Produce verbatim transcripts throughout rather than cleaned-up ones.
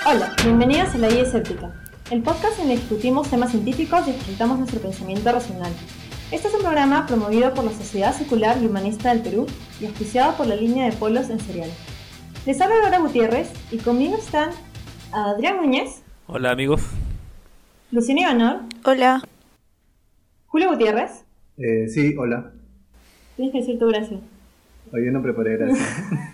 Hola, bienvenidos a La Guía Escéptica, el podcast en el que discutimos temas científicos y experimentamos nuestro pensamiento racional. Este es un programa promovido por la Sociedad Secular y Humanista del Perú y auspiciado por la línea de polos en cereal. Les habla Laura Gutiérrez y conmigo están Adrián Núñez. Hola amigos. Luciano Ivanov. Hola. Julio Gutiérrez. Eh, sí, hola. Tienes que decir tu gracia. Hoy no preparé gracias.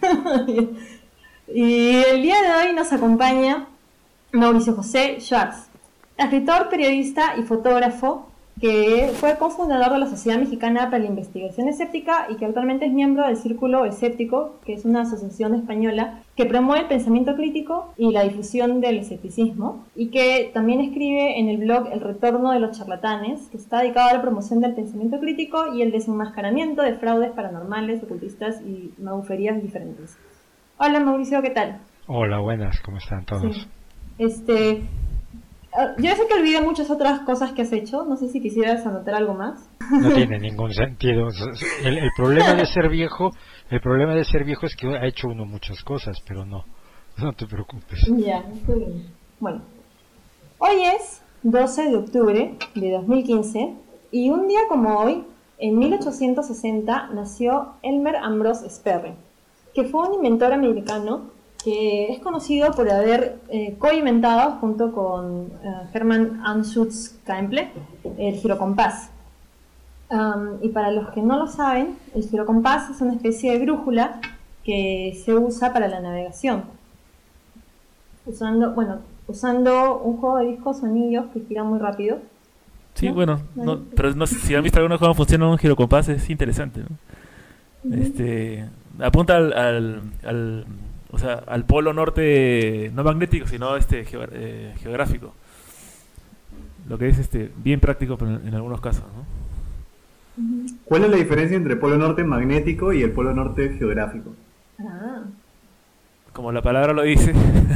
Y el día de hoy nos acompaña Mauricio José Schwartz, escritor, periodista y fotógrafo que fue cofundador de la Sociedad Mexicana para la Investigación Escéptica y que actualmente es miembro del Círculo Escéptico, que es una asociación española que promueve el pensamiento crítico y la difusión del escepticismo, y que también escribe en el blog El Retorno de los Charlatanes, que está dedicado a la promoción del pensamiento crítico y el desenmascaramiento de fraudes paranormales, ocultistas y maguferías diferentes. Hola Mauricio, ¿qué tal? Hola, buenas, ¿cómo están todos? Sí. Este, yo sé que olvidé muchas otras cosas que has hecho, no sé si quisieras anotar algo más. No tiene ningún sentido. El, el problema de ser viejo, el problema de ser viejo es que ha hecho uno muchas cosas, pero no, no te preocupes. Ya, estoy bien. Bueno, hoy es doce de octubre de dos mil quince y un día como hoy, en mil ochocientos sesenta, nació Elmer Ambrose Sperry, que fue un inventor americano que es conocido por haber eh, co-inventado junto con uh, Hermann Anschutz Kemble el girocompás. Um, y para los que no lo saben, el girocompás es una especie de brújula que se usa para la navegación. Usando, bueno, usando un juego de discos o anillos que giran muy rápido. Sí, ¿no? bueno, no, pero no, si han visto alguna cómo funciona un girocompás es interesante, ¿no? Uh-huh. Este, apunta al, al, al, o sea, al polo norte, no magnético, sino este geo, eh, geográfico. Lo que es este bien práctico en, en algunos casos, ¿no? Uh-huh. ¿Cuál es la diferencia entre el polo norte magnético y el polo norte geográfico? Ah. Como la palabra lo dice.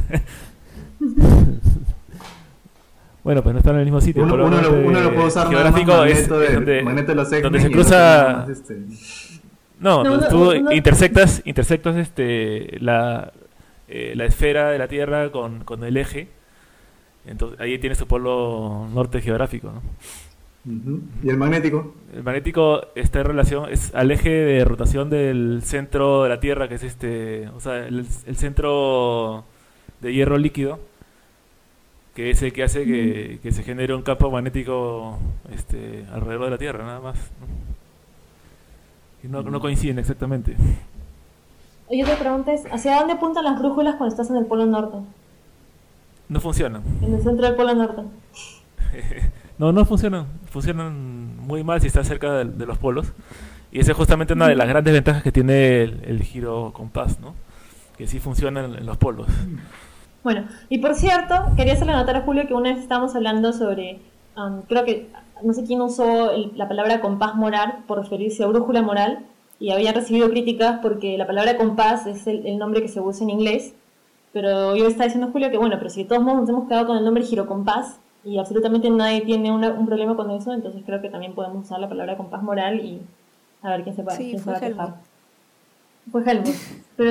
Bueno, pues no están en el mismo sitio. Uno, uno, lo, uno lo puede usar geográfico nada más es, magneto de, es donde, magneto de los X-Men donde se y el otro cruza. nada más, este... No, No, no, no, tú no. intersectas, intersectas este, la, eh, la esfera de la Tierra con, con el eje. Entonces ahí tienes tu polo norte geográfico, ¿no? Uh-huh. ¿Y el magnético? El magnético está en relación, es al eje de rotación del centro de la Tierra, que es este, o sea, el, el centro de hierro líquido, que es el que hace que, que se genere un campo magnético este, alrededor de la Tierra, nada más, ¿no? Y no, no coinciden exactamente. Oye, otra pregunta es, ¿hacia dónde apuntan las brújulas cuando estás en el polo norte? No funcionan. En el centro del polo norte. No, no funcionan. Funcionan muy mal si estás cerca de, de los polos. Y esa es justamente una de las grandes ventajas que tiene el, el girocompás, ¿no? Que sí funciona en, en los polos. Bueno, y por cierto, quería hacerle notar a Julio que una vez estábamos hablando sobre, um, creo que, no sé quién usó el, la palabra compás moral por referirse a brújula moral, y habían recibido críticas porque la palabra compás es el, el nombre que se usa en inglés, pero yo le estaba diciendo a Julio que bueno, pero si de todos modos nos hemos quedado con el nombre girocompás, y absolutamente nadie tiene una, un problema con eso, entonces creo que también podemos usar la palabra compás moral y a ver quién se, Sí, quién se fue va a Helmut. quejar. Fue Helmut. Pero,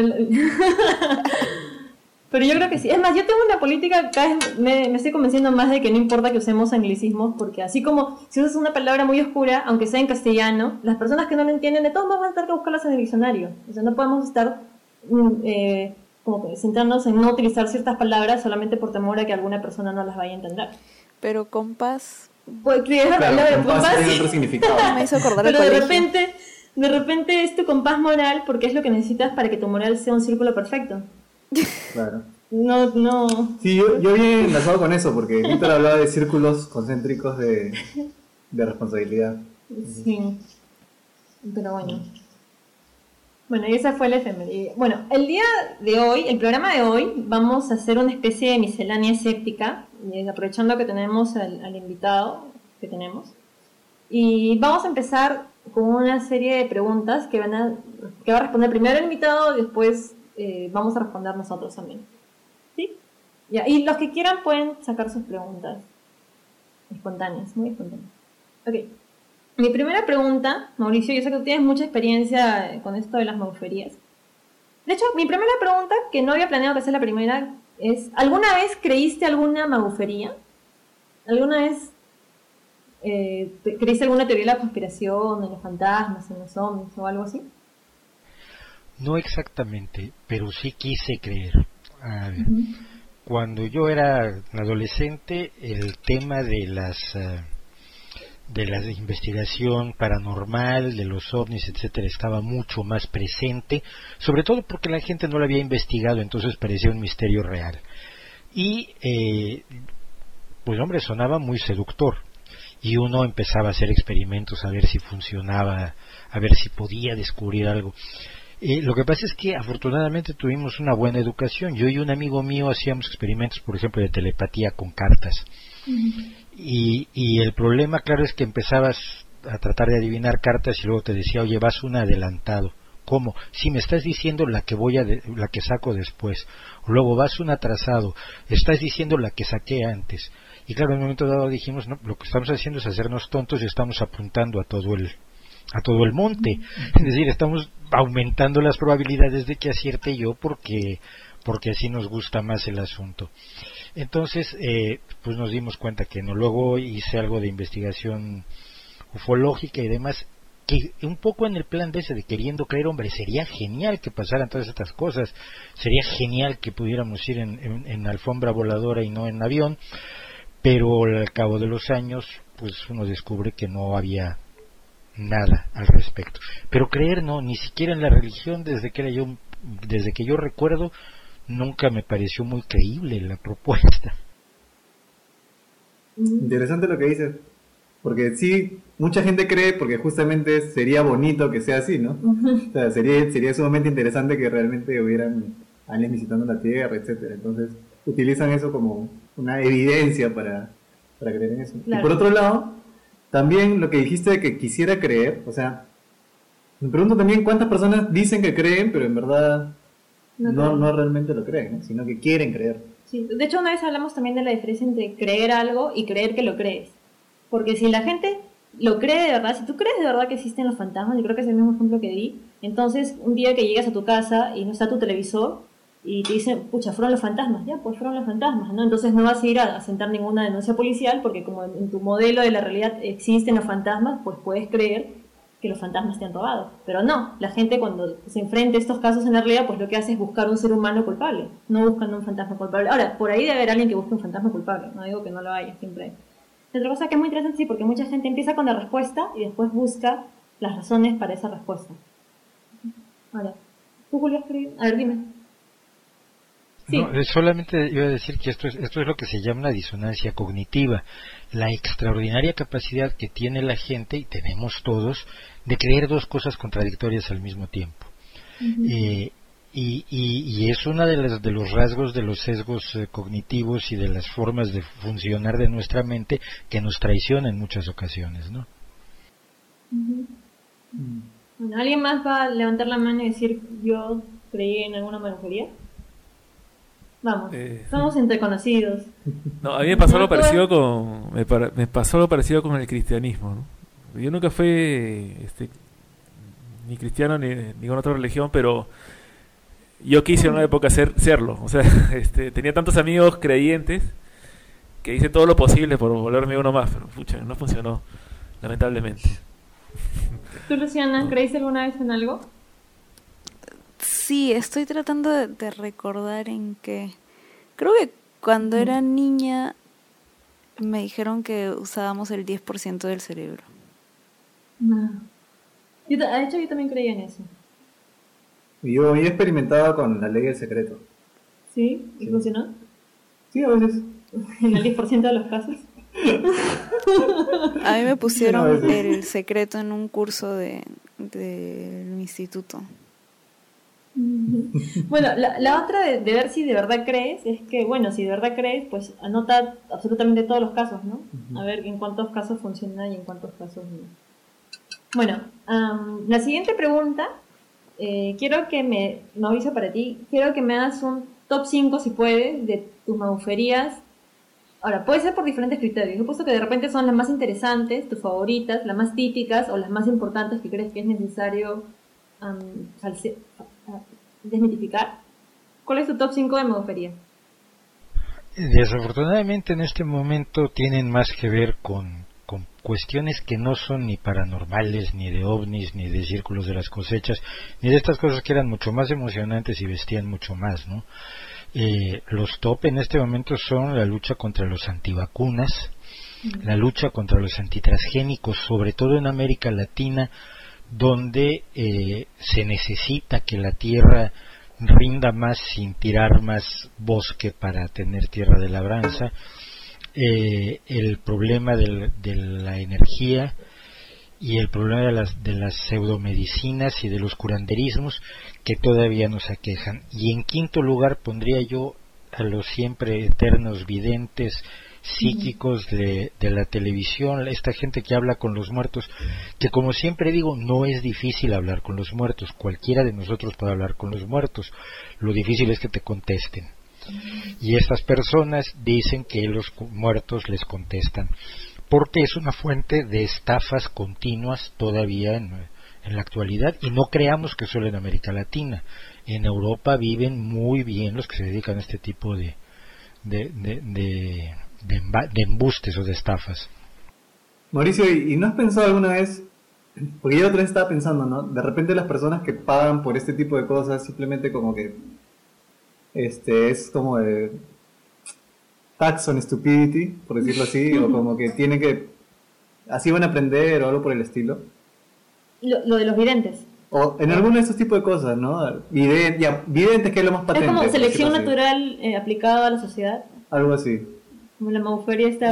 pero yo creo que sí. Es más, yo tengo una política, cada vez me, me estoy convenciendo más de que no importa que usemos anglicismos, porque así como si usas una palabra muy oscura, aunque sea en castellano, las personas que no lo entienden de todos modos van a tener que buscarlas en el diccionario. O sea, no podemos estar eh, como que centrarnos en no utilizar ciertas palabras solamente por temor a que alguna persona no las vaya a entender. Pero compás Porque esa Claro, palabra compás compás, tiene otro significado. me hizo acordar al pero de colegio. repente, de repente es tu compás moral porque es lo que necesitas para que tu moral sea un círculo perfecto. Claro. No, no. Sí, yo, yo bien enlazado con eso, porque Víctor hablaba de círculos concéntricos de, de responsabilidad. Sí. Pero bueno. Bueno, y esa fue la efeméride. Bueno, el día de hoy, el programa de hoy, vamos a hacer una especie de miscelánea escéptica, y aprovechando que tenemos al, al invitado que tenemos. Y vamos a empezar con una serie de preguntas que van a, que va a responder primero el invitado y después eh, vamos a responder nosotros también. ¿Sí? Ya, y los que quieran pueden sacar sus preguntas espontáneas, muy espontáneas. Ok. Mi primera pregunta, Mauricio, yo sé que tú tienes mucha experiencia con esto de las maguferías. De hecho, mi primera pregunta, que no había planeado que sea la primera, es, ¿alguna vez creíste alguna magufería? ¿Alguna vez eh, te- creíste alguna teoría de la conspiración, en los fantasmas, en los ovnis o algo así? No exactamente, pero sí quise creer. A ver, Ujú. cuando yo era adolescente, el tema de las eh, de la investigación paranormal, de los ovnis, etcétera, estaba mucho más presente, sobre todo porque la gente no lo había investigado, entonces parecía un misterio real. Y, eh, pues hombre, sonaba muy seductor. Y uno empezaba a hacer experimentos a ver si funcionaba, a ver si podía descubrir algo. Eh, lo que pasa es que afortunadamente tuvimos una buena educación. Yo y un amigo mío hacíamos experimentos, por ejemplo, de telepatía con cartas. Y, y el problema, claro, es que empezabas a tratar de adivinar cartas y luego te decía, oye, vas un adelantado. ¿Cómo? Si me estás diciendo la que voy a de- la que saco después. O luego vas un atrasado. Estás diciendo la que saqué antes. Y claro, en un momento dado dijimos, no, lo que estamos haciendo es hacernos tontos y estamos apuntando a todo el a todo el monte. Es decir, estamos aumentando las probabilidades de que acierte yo porque porque así nos gusta más el asunto. Entonces, eh, pues nos dimos cuenta que no. Luego hice algo de investigación ufológica y demás, que un poco en el plan de ese de queriendo creer, hombre, sería genial que pasaran todas estas cosas, sería genial que pudiéramos ir en, en, en alfombra voladora y no en avión, pero al cabo de los años, pues uno descubre que no había nada al respecto. Pero creer no, ni siquiera en la religión, desde que era yo, desde que yo recuerdo, nunca me pareció muy creíble la propuesta. Interesante lo que dices. Porque sí, mucha gente cree porque justamente sería bonito que sea así, ¿no? O sea, sería, sería sumamente interesante que realmente hubieran aliens visitando la Tierra, etcétera. Entonces, utilizan eso como una evidencia para, para creer en eso. Claro. Y por otro lado, también lo que dijiste de que quisiera creer, o sea, me pregunto también cuántas personas dicen que creen, pero en verdad No no, creo. no realmente lo creen, ¿no? Sino que quieren creer. Sí, de hecho una vez hablamos también de la diferencia entre creer algo y creer que lo crees. Porque si la gente lo cree de verdad, si tú crees de verdad que existen los fantasmas, yo creo que es el mismo ejemplo que di, entonces un día que llegas a tu casa y no está tu televisor y te dicen, pucha, fueron los fantasmas, ya, pues fueron los fantasmas, ¿no? Entonces no vas a ir a, a sentar ninguna denuncia policial porque como en, en tu modelo de la realidad existen los fantasmas, pues puedes creer que los fantasmas te han robado. Pero no, la gente cuando se enfrenta a estos casos en la realidad, pues lo que hace es buscar un ser humano culpable, no buscan un fantasma culpable. Ahora, por ahí debe haber alguien que busque un fantasma culpable, no digo que no lo haya, siempre hay. Otra cosa que es muy interesante, sí, porque mucha gente empieza con la respuesta y después busca las razones para esa respuesta. Ahora, ¿tú, Julio, has creído? A ver, dime. Sí. No, eh, solamente iba a decir que esto es, esto es lo que se llama una disonancia cognitiva, la extraordinaria capacidad que tiene la gente, y tenemos todos, de creer dos cosas contradictorias al mismo tiempo. Uh-huh. Eh, y, y, y es uno de, las, de los rasgos de los sesgos eh, cognitivos y de las formas de funcionar de nuestra mente que nos traiciona en muchas ocasiones, ¿no? Uh-huh. Bueno, ¿alguien más va a levantar la mano y decir yo creí en alguna manujería? Vamos, Eh, somos entre conocidos. No, a mí me pasó No, algo todo- parecido con me, para- me pasó algo parecido con el cristianismo, ¿no? Yo nunca fui este, ni cristiano ni ninguna otra religión, pero yo quise en una época ser, serlo. O sea, este, tenía tantos amigos creyentes que hice todo lo posible por volverme uno más, pero pucha, no funcionó, lamentablemente. ¿Tú, Luciana, creíste alguna vez en algo? Sí, estoy tratando de, de recordar en qué. Creo que cuando era niña me dijeron que usábamos el diez por ciento del cerebro. No. Yo, ta- de hecho, yo también creía en eso. Y yo, yo he experimentado con la ley del secreto. ¿Sí? ¿Y Sí. funcionó? Sí, a veces. En el diez por ciento de los casos. A mí me A pusieron veces. el secreto en un curso de del instituto. Bueno, la, la otra de, de ver si de verdad crees es que, bueno, si de verdad crees, pues anota absolutamente todos los casos, ¿no? Ujú. A ver en cuántos casos funciona y en cuántos casos no. Bueno, am, la siguiente pregunta, eh, quiero que me, Mauricio, para ti, quiero que me hagas un top cinco, si puedes, de tus maguferías. Ahora, puede ser por diferentes criterios. He puesto que de repente son las más interesantes, tus favoritas, las más típicas o las más importantes que crees que es necesario um, false- ah, desmitificar. ¿Cuál es tu top cinco de magufería? Desafortunadamente en este momento tienen más que ver con, con cuestiones que no son ni paranormales, ni de ovnis, ni de círculos de las cosechas, ni de estas cosas que eran mucho más emocionantes y vestían mucho más, ¿no? Eh, los top en este momento son la lucha contra los antivacunas, la lucha contra los antitransgénicos, sobre todo en América Latina, donde eh, se necesita que la tierra rinda más sin tirar más bosque para tener tierra de labranza, eh, el problema del, de la energía y el problema de las, de las pseudomedicinas y de los curanderismos que todavía nos aquejan. Y en quinto lugar pondría yo a los siempre eternos videntes psíquicos de, de la televisión, esta gente que habla con los muertos, que como siempre digo, no es difícil hablar con los muertos, cualquiera de nosotros puede hablar con los muertos, lo difícil es que te contesten. Y estas personas dicen que los muertos les contestan, porque es una fuente de estafas continuas todavía en, en la actualidad, y no creamos que solo en América Latina, en Europa viven muy bien los que se dedican a este tipo de de, de, de De, de embustes o de estafas. Mauricio, ¿y no has pensado alguna vez? Porque yo otra vez estaba pensando, ¿no? De repente las personas que pagan por este tipo de cosas simplemente como que este es como de tax on stupidity, por decirlo así, o como que tienen que así van a aprender o algo por el estilo. Lo, lo de los videntes. O en alguno de esos tipos de cosas, ¿no? Videntes, ya, videntes que es lo más patente. Es como selección por decirlo así. natural eh, aplicada a la sociedad. Algo así. Como la mauferia está...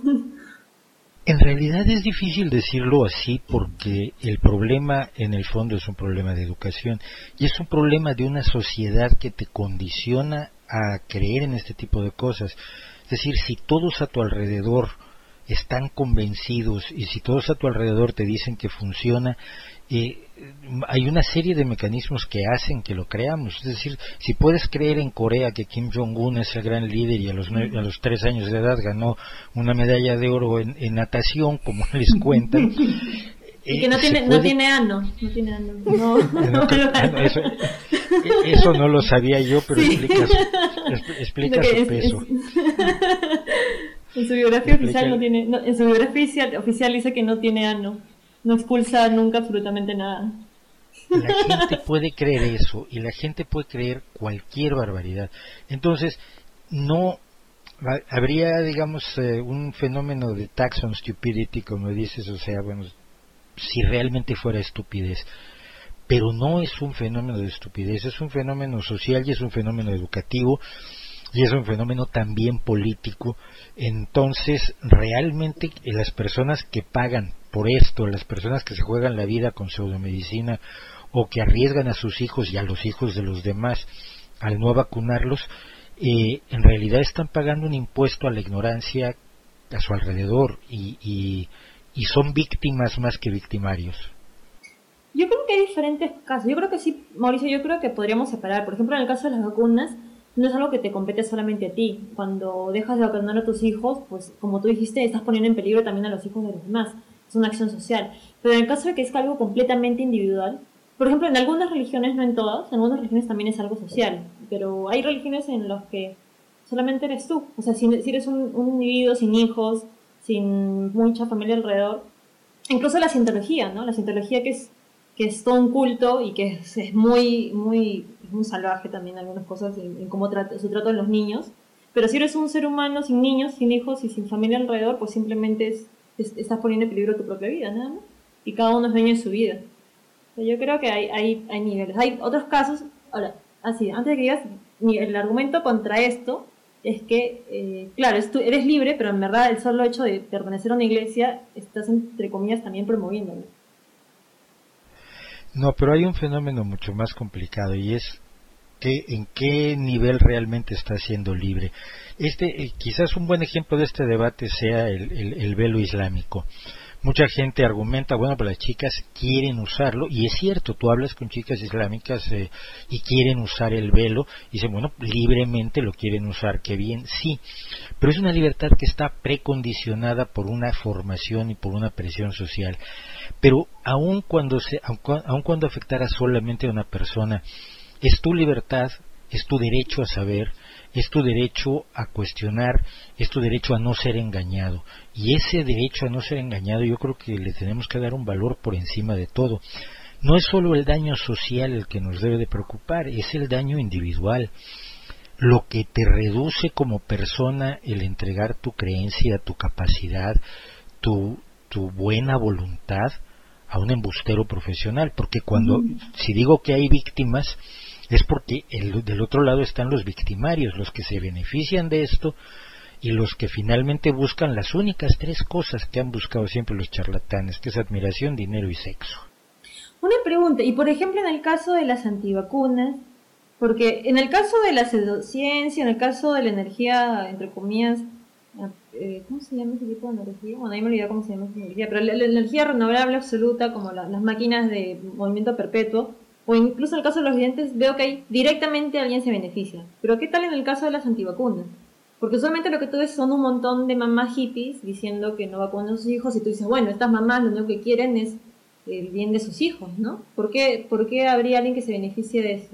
En realidad es difícil decirlo así porque el problema en el fondo es un problema de educación y es un problema de una sociedad que te condiciona a creer en este tipo de cosas. Es decir, si todos a tu alrededor están convencidos y si todos a tu alrededor te dicen que funciona, eh, hay una serie de mecanismos que hacen que lo creamos. Es decir, si puedes creer en Corea que Kim Jong-un es el gran líder y a los, nueve, a los tres años de edad ganó una medalla de oro en, en natación, como les cuentan, y que no tiene, puede... no tiene ano, no tiene ano. No, no, no, no, eso, eso no lo sabía yo, pero sí. explica su, explica su es, peso. Es, en su biografía explica... oficial no tiene, no, en su biografía oficial, oficial dice que no tiene ano. No expulsa nunca absolutamente nada. La gente puede creer eso y la gente puede creer cualquier barbaridad. Entonces, no habría, digamos, eh, un fenómeno de tax on stupidity, como dices, o sea, bueno, si realmente fuera estupidez. Pero no es un fenómeno de estupidez, es un fenómeno social y es un fenómeno educativo y es un fenómeno también político. Entonces, realmente las personas que pagan por esto, las personas que se juegan la vida con pseudomedicina o que arriesgan a sus hijos y a los hijos de los demás al no vacunarlos, eh, en realidad están pagando un impuesto a la ignorancia a su alrededor y, y, y son víctimas más que victimarios. Yo creo que hay diferentes casos. Yo creo que sí, Mauricio, yo creo que podríamos separar. Por ejemplo, en el caso de las vacunas, no es algo que te compete solamente a ti. Cuando dejas de vacunar a tus hijos, pues como tú dijiste, estás poniendo en peligro también a los hijos de los demás. Es una acción social. Pero en el caso de que es algo completamente individual, por ejemplo, en algunas religiones, no en todas, en algunas religiones también es algo social, pero hay religiones en las que solamente eres tú. O sea, si, si eres un, un individuo sin hijos, sin mucha familia alrededor, incluso la cientología, ¿no? La cientología que es que es todo un culto y que es, es muy muy muy salvaje también algunas cosas en, en cómo trata, su trato de los niños. Pero si eres un ser humano sin niños, sin hijos y sin familia alrededor, pues simplemente es estás poniendo en peligro tu propia vida, nada más. Y cada uno es dueño de su vida. Yo creo que hay, hay, hay niveles. Hay otros casos. Ahora, así, antes de que digas, el argumento contra esto es que, eh, claro, es tú, eres libre, pero en verdad el solo hecho de pertenecer a una iglesia, estás entre comillas también promoviéndolo. No, pero hay un fenómeno mucho más complicado y es que en qué nivel realmente está siendo libre. Este, eh, quizás un buen ejemplo de este debate sea el, el, el velo islámico. Mucha gente argumenta, bueno, pues las chicas quieren usarlo, y es cierto, tú hablas con chicas islámicas eh, y quieren usar el velo, y dicen, bueno, libremente lo quieren usar, qué bien, sí, pero es una libertad que está precondicionada por una formación y por una presión social. Pero aun cuando, se, aun, aun cuando afectara solamente a una persona, es tu libertad, es tu derecho a saber, es tu derecho a cuestionar, es tu derecho a no ser engañado. Y ese derecho a no ser engañado yo creo que le tenemos que dar un valor por encima de todo. No es solo el daño social el que nos debe de preocupar, es el daño individual. Lo que te reduce como persona el entregar tu creencia, tu capacidad, tu, tu buena voluntad a un embustero profesional. Porque cuando, mm. si digo que hay víctimas, es porque el, del otro lado están los victimarios, los que se benefician de esto y los que finalmente buscan las únicas tres cosas que han buscado siempre los charlatanes, que es admiración, dinero y sexo. Una pregunta, y por ejemplo en el caso de las antivacunas, porque en el caso de la pseudociencia, en el caso de la energía, entre comillas, eh, ¿cómo se llama ese tipo de energía? Bueno, ahí me olvidé cómo se llama esa energía, pero la, la energía renovable absoluta, como la, las máquinas de movimiento perpetuo, o incluso en el caso de los videntes, veo que ahí directamente alguien se beneficia. Pero ¿qué tal en el caso de las antivacunas? Porque usualmente lo que tú ves son un montón de mamás hippies diciendo que no vacunan a sus hijos, y tú dices, bueno, estas mamás lo único que quieren es el bien de sus hijos, ¿no? ¿Por qué, por qué habría alguien que se beneficie de eso?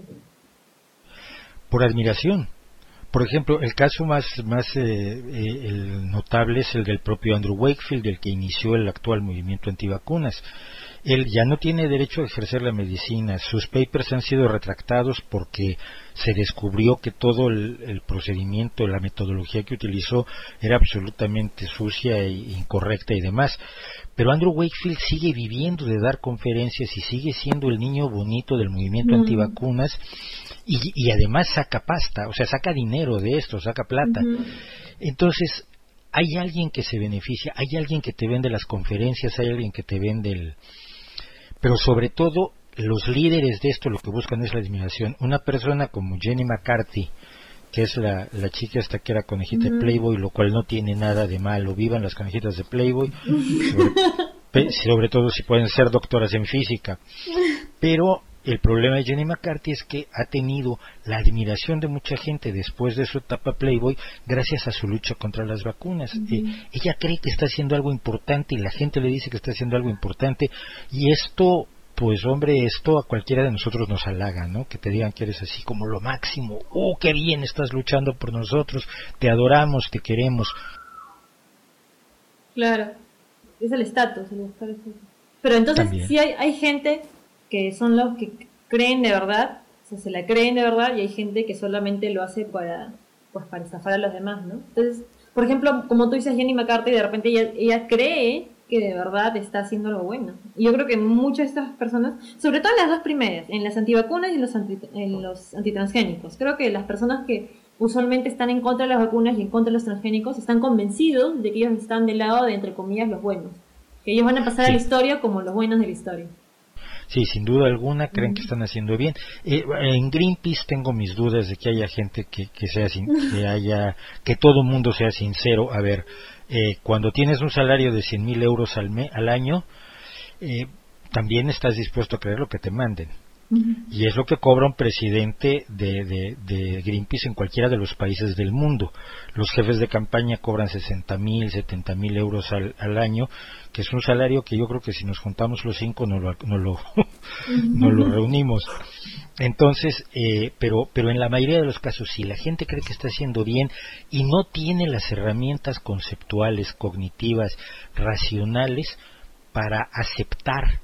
Por admiración. Por ejemplo, el caso más, más eh, eh, el notable es el del propio Andrew Wakefield, el que inició el actual movimiento antivacunas. Él ya no tiene derecho a ejercer la medicina. Sus papers han sido retractados porque se descubrió que todo el, el procedimiento, la metodología que utilizó era absolutamente sucia e incorrecta y demás. Pero Andrew Wakefield sigue viviendo de dar conferencias y sigue siendo el niño bonito del movimiento mm. antivacunas y, y además saca pasta, o sea, saca dinero de esto, saca plata. Mm-hmm. Entonces, hay alguien que se beneficia, hay alguien que te vende las conferencias, hay alguien que te vende el... Pero sobre todo, los líderes de esto lo que buscan es la admiración. Una persona como Jenny McCarthy, que es la, la chica esta que era conejita uh-huh. de Playboy, lo cual no tiene nada de malo, vivan las conejitas de Playboy, sobre, sobre todo si pueden ser doctoras en física. Pero el problema de Jenny McCarthy es que ha tenido la admiración de mucha gente después de su etapa Playboy gracias a su lucha contra las vacunas. Uh-huh. Eh, ella cree que está haciendo algo importante y la gente le dice que está haciendo algo importante, y esto, pues hombre, esto a cualquiera de nosotros nos halaga, ¿no? Que te digan que eres así como lo máximo. ¡Oh, qué bien estás luchando por nosotros! Te adoramos, te queremos. Claro, es el estatus. Pero entonces También. sí hay, hay gente que son los que creen de verdad, o sea, se la creen de verdad, y hay gente que solamente lo hace para, pues, para estafar a los demás, ¿no? Entonces, por ejemplo, como tú dices, Jenny McCarthy, de repente ella, ella cree que de verdad está haciendo algo bueno. Y yo creo que muchas de estas personas, sobre todo en las dos primeras, en las antivacunas y en los, anti, en los antitransgénicos, creo que las personas que usualmente están en contra de las vacunas y en contra de los transgénicos están convencidos de que ellos están del lado de, entre comillas, los buenos. Que ellos van a pasar sí. a la historia como los buenos de la historia. Sí, sin duda alguna creen uh-huh. que están haciendo bien. Eh, en Greenpeace tengo mis dudas de que haya gente que, que sea sin, que haya que todo el mundo sea sincero. A ver, eh, cuando tienes un salario de cien mil euros al, me, al año, eh, también estás dispuesto a creer lo que te manden. Uh-huh. Y es lo que cobra un presidente de, de, de Greenpeace en cualquiera de los países del mundo. Los jefes de campaña cobran sesenta mil, setenta mil euros al, al año, que es un salario que yo creo que si nos juntamos los cinco no lo, no lo, no lo reunimos. Entonces, eh, pero, pero en la mayoría de los casos, si la gente cree que está haciendo bien y no tiene las herramientas conceptuales, cognitivas, racionales para aceptar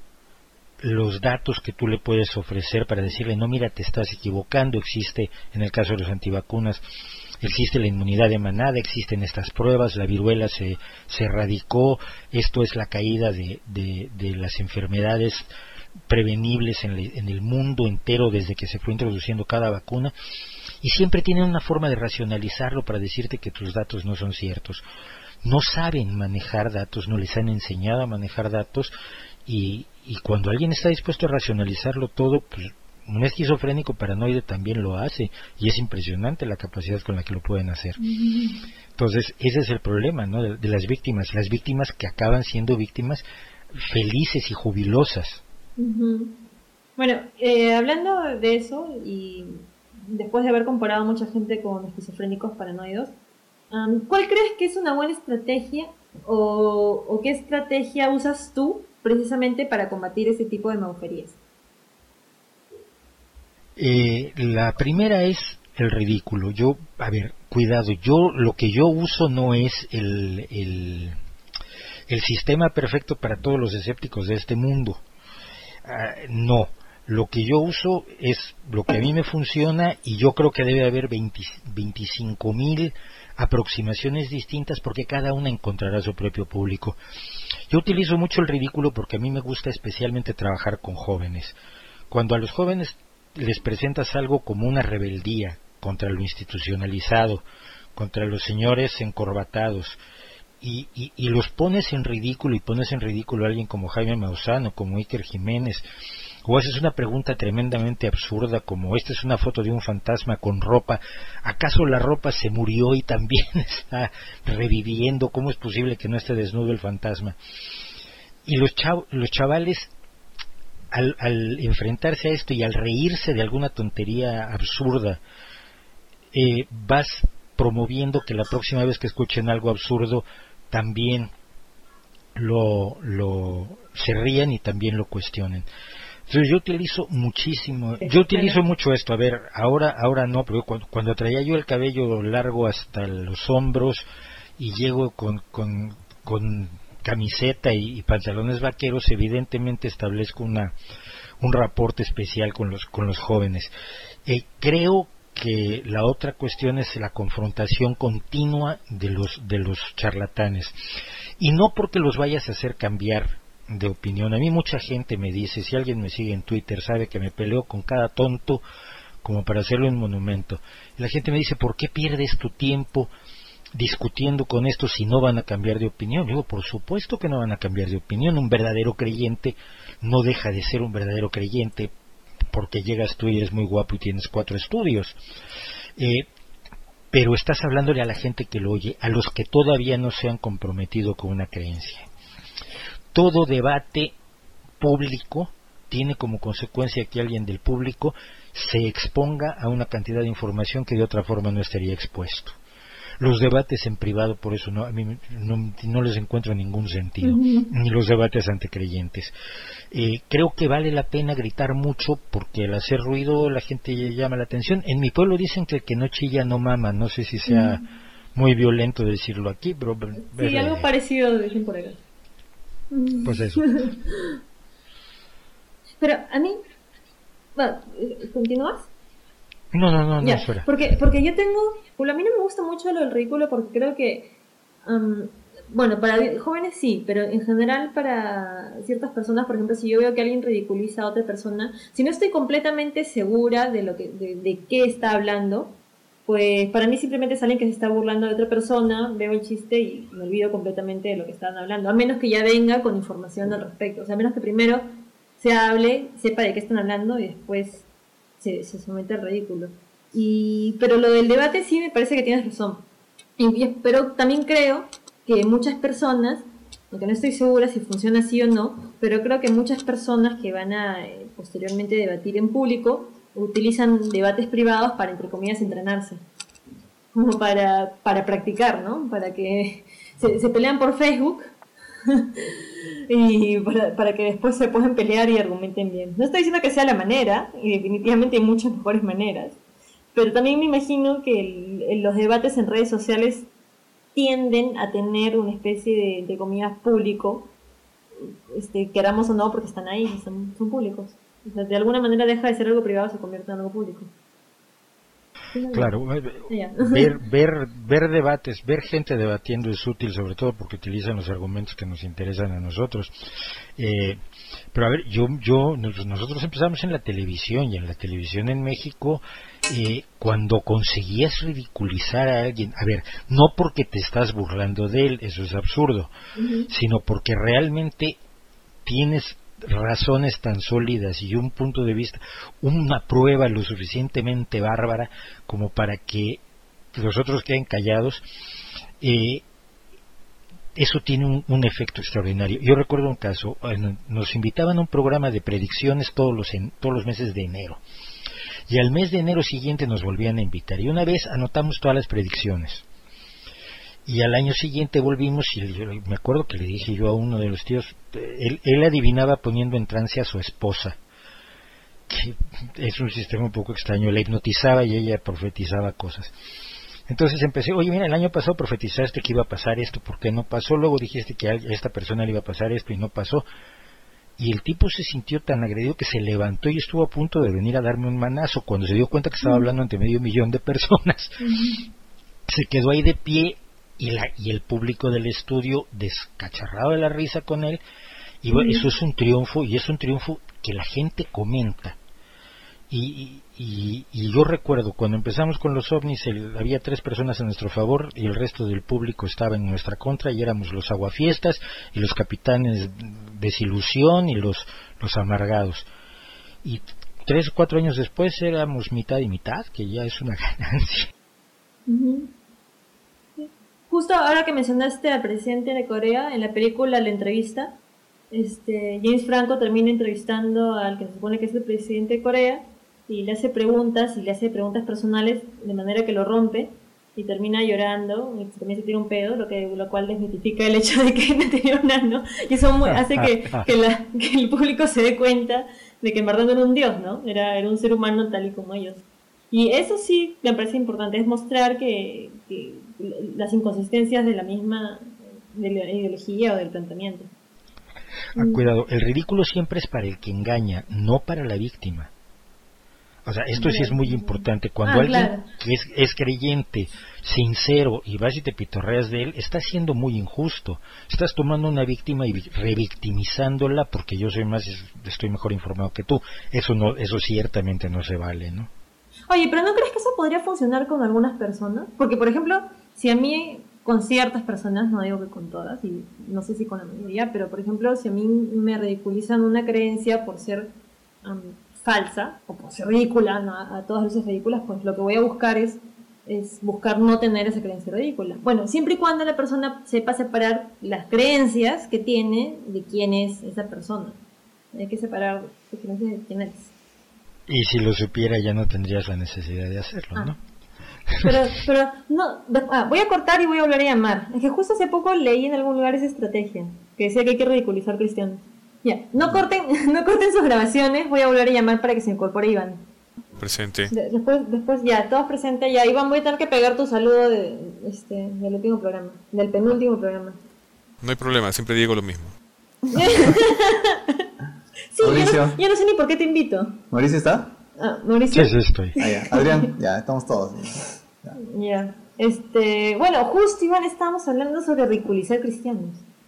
los datos que tú le puedes ofrecer para decirle, no, mira, te estás equivocando, existe, en el caso de los antivacunas, existe la inmunidad de manada, existen estas pruebas, la viruela se, se erradicó, esto es la caída de, de, de las enfermedades prevenibles en, le, en el mundo entero desde que se fue introduciendo cada vacuna, y siempre tienen una forma de racionalizarlo para decirte que tus datos no son ciertos. No saben manejar datos, no les han enseñado a manejar datos, y, y cuando alguien está dispuesto a racionalizarlo todo, pues un esquizofrénico paranoide también lo hace, y es impresionante la capacidad con la que lo pueden hacer. Entonces ese es el problema, ¿no? de, de las víctimas, las víctimas que acaban siendo víctimas felices y jubilosas. Uh-huh. Bueno, eh, hablando de eso, y después de haber comparado a mucha gente con esquizofrénicos paranoidos, um, ¿cuál crees que es una buena estrategia o, o qué estrategia usas tú precisamente para combatir ese tipo de maguferías? Eh, la primera es el ridículo. Yo, a ver, cuidado, yo lo que yo uso no es el, el, el sistema perfecto para todos los escépticos de este mundo. Uh, no, lo que yo uso es lo que a mí me funciona, y yo creo que debe haber veinte, veinticinco mil aproximaciones distintas, porque cada una encontrará su propio público. Yo utilizo mucho el ridículo porque a mí me gusta especialmente trabajar con jóvenes. Cuando a los jóvenes les presentas algo como una rebeldía contra lo institucionalizado, contra los señores encorbatados, y, y, y los pones en ridículo, y pones en ridículo a alguien como Jaime Maussan, como Iker Jiménez, o haces una pregunta tremendamente absurda como: esta es una foto de un fantasma con ropa, ¿acaso la ropa se murió y también está reviviendo? ¿Cómo es posible que no esté desnudo el fantasma? Y los, chav los chavales al, al enfrentarse a esto y al reírse de alguna tontería absurda, eh, vas promoviendo que la próxima vez que escuchen algo absurdo también lo, lo se rían y también lo cuestionen. Entonces yo utilizo muchísimo, yo utilizo mucho esto. A ver, ahora ahora no, pero cuando, cuando traía yo el cabello largo hasta los hombros y llego con, con, con camiseta y, y pantalones vaqueros, evidentemente establezco una un reporte especial con los con los jóvenes. Eh, creo que la otra cuestión es la confrontación continua de los de los charlatanes, y no porque los vayas a hacer cambiar de opinión. A mí mucha gente me dice, si alguien me sigue en Twitter sabe que me peleo con cada tonto como para hacerlo un monumento, y la gente me dice: ¿por qué pierdes tu tiempo discutiendo con estos si no van a cambiar de opinión? Yo digo, por supuesto que no van a cambiar de opinión. Un verdadero creyente no deja de ser un verdadero creyente porque llegas tú y eres muy guapo y tienes cuatro estudios, eh, pero estás hablándole a la gente que lo oye, a los que todavía no se han comprometido con una creencia. Todo debate público tiene como consecuencia que alguien del público se exponga a una cantidad de información que de otra forma no estaría expuesto. Los debates en privado, por eso no, a mí no, no les encuentro ningún sentido, uh-huh. ni los debates ante creyentes. Eh, creo que vale la pena gritar mucho porque al hacer ruido la gente llama la atención. En mi pueblo dicen que el que no chilla no mama. No sé si sea uh-huh. muy violento decirlo aquí, pero... Sí, eh, algo parecido dicen por acá. Pues eso. Pero a mí... Bueno, ¿continúas? No, no, no, no, ya, espera. Porque, porque yo tengo... Bueno, a mí no me gusta mucho lo del ridículo porque creo que... Um, bueno, para jóvenes sí, pero en general para ciertas personas, por ejemplo, si yo veo que alguien ridiculiza a otra persona, si no estoy completamente segura de lo que de, de qué está hablando, pues para mí simplemente es alguien que se está burlando de otra persona, veo el chiste y me olvido completamente de lo que estaban hablando, a menos que ya venga con información al respecto, o sea, a menos que primero se hable, sepa de qué están hablando y después se, se somete al ridículo. Y, pero lo del debate sí me parece que tienes razón, y, pero también creo que muchas personas, aunque no estoy segura si funciona así o no, pero creo que muchas personas que van a eh, posteriormente debatir en público utilizan debates privados para, entre comillas, entrenarse, como para, para practicar, ¿no? Para que se, se pelean por Facebook y para, para que después se puedan pelear y argumenten bien. No estoy diciendo que sea la manera, y definitivamente hay muchas mejores maneras, pero también me imagino que el, el, los debates en redes sociales tienden a tener una especie de, entre comillas, público, este, queramos o no, porque están ahí, son, son públicos. O sea, de alguna manera deja de ser algo privado, se convierte en algo público. Claro, ver, ver, ver debates, ver gente debatiendo es útil, sobre todo porque utilizan los argumentos que nos interesan a nosotros. Eh, pero a ver, yo, yo, nosotros empezamos en la televisión, y en la televisión en México, eh, cuando conseguías ridiculizar a alguien, a ver, no porque te estás burlando de él, eso es absurdo, uh-huh. sino porque realmente tienes razones tan sólidas y un punto de vista, una prueba lo suficientemente bárbara como para que los otros queden callados, eh, eso tiene un, un efecto extraordinario. Yo recuerdo un caso, nos invitaban a un programa de predicciones todos los, en, todos los meses de enero, y al mes de enero siguiente nos volvían a invitar, y una vez anotamos todas las predicciones. Y al año siguiente volvimos y yo, me acuerdo que le dije yo a uno de los tíos, él, él adivinaba poniendo en trance a su esposa. que es un sistema un poco extraño, la hipnotizaba y ella profetizaba cosas. Entonces empecé, oye, mira, el año pasado profetizaste que iba a pasar esto, ¿por qué no pasó? Luego dijiste que a esta persona le iba a pasar esto y no pasó. Y el tipo se sintió tan agredido que se levantó y estuvo a punto de venir a darme un manazo. Cuando se dio cuenta que estaba hablando ante medio millón de personas, uh-huh. se quedó ahí de pie y, la, y el público del estudio descacharrado de la risa con él. Y bueno, uh-huh. eso es un triunfo, y es un triunfo que la gente comenta. Y, y, y yo recuerdo, cuando empezamos con los ovnis, el, había tres personas a nuestro favor y el resto del público estaba en nuestra contra, y éramos los aguafiestas y los capitanes desilusión y los, los amargados. Y tres o cuatro años después éramos mitad y mitad, que ya es una ganancia. Uh-huh. Justo ahora que mencionaste al presidente de Corea, en la película La Entrevista, este, James Franco termina entrevistando al que se supone que es el presidente de Corea, y le hace preguntas, y le hace preguntas personales de manera que lo rompe, y termina llorando, y también se tira un pedo, lo que lo cual desmitifica el hecho de que no tenía un ano, y eso muy, hace que, que, la, que el público se dé cuenta de que en verdad no era un dios, ¿no? Era, era un ser humano tal y como ellos. Y eso sí me parece importante, es mostrar que, que las inconsistencias de la misma de la ideología o del planteamiento. Ah, cuidado, el ridículo siempre es para el que engaña, no para la víctima. O sea, esto sí es muy importante. Cuando ah, alguien claro. que es, es creyente, sincero, y vas y te pitorreas de él, estás siendo muy injusto. Estás tomando una víctima y revictimizándola porque yo soy más, estoy mejor informado que tú. Eso no, eso ciertamente no se vale, ¿no? Oye, pero ¿no crees que eso podría funcionar con algunas personas? Porque, por ejemplo, si a mí, con ciertas personas, no digo que con todas, y no sé si con la mayoría, pero, por ejemplo, si a mí me ridiculizan una creencia por ser um, falsa, o por ser ridícula, ¿no? a, a todas luces ridículas, pues lo que voy a buscar es, es buscar no tener esa creencia ridícula. Bueno, siempre y cuando la persona sepa separar las creencias que tiene de quién es esa persona. Hay que separar las creencias de quién es. Y si lo supiera ya no tendrías la necesidad de hacerlo, ah. ¿no? Pero, pero, no, ah, voy a cortar y voy a volver a llamar. Es que justo hace poco leí en algún lugar esa estrategia, que decía que hay que ridiculizar cristianos. Ya, no corten, no corten sus grabaciones, voy a volver a llamar para que se incorpore Iván. Presente. De, después, después ya, todos presentes ya. Iván, voy a tener que pegar tu saludo de, este, del último programa, del penúltimo programa. No hay problema, siempre digo lo mismo. Sí, yo no, yo no sé ni por qué te invito. ¿Mauricio está? Ah, ¿Mauricio? Sí, sí estoy. Ah, ya. Adrián, ya, estamos todos. Ya. ya. Este, bueno, justo Iván, estábamos hablando sobre ridiculizar cristianos.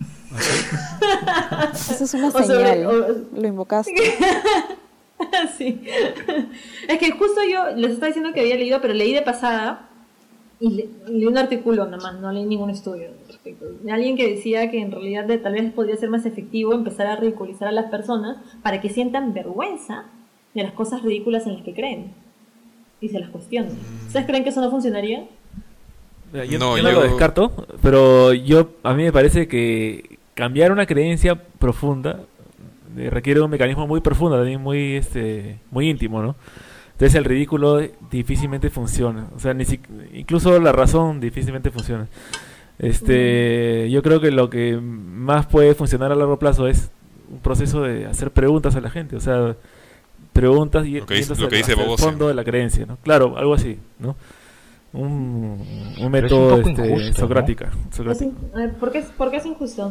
Eso es una señal, sobre, o, lo invocaste. Sí. Es que justo yo les estaba diciendo que había leído, pero leí de pasada y le, leí un artículo nada más, no leí ningún estudio respecto. De alguien que decía que en realidad de, tal vez podría ser más efectivo empezar a ridiculizar a las personas para que sientan vergüenza de las cosas ridículas en las que creen y se las cuestionen. ¿Ustedes creen que eso no funcionaría? Yo no, yo no yo... lo descarto, pero yo a mí me parece que cambiar una creencia profunda eh, requiere un mecanismo muy profundo, también muy este muy íntimo, ¿no? Entonces el ridículo difícilmente funciona, o sea, ni si, incluso la razón difícilmente funciona. Este, uh-huh. Yo creo que lo que más puede funcionar a largo plazo es un proceso de hacer preguntas a la gente, o sea, preguntas y lo que dice, lo que dice el fondo de la creencia, ¿no? Claro, algo así, ¿no? Un, un método un este, injusto, socrática, ¿no? socrática. ¿Por qué, ¿Por qué es injusto?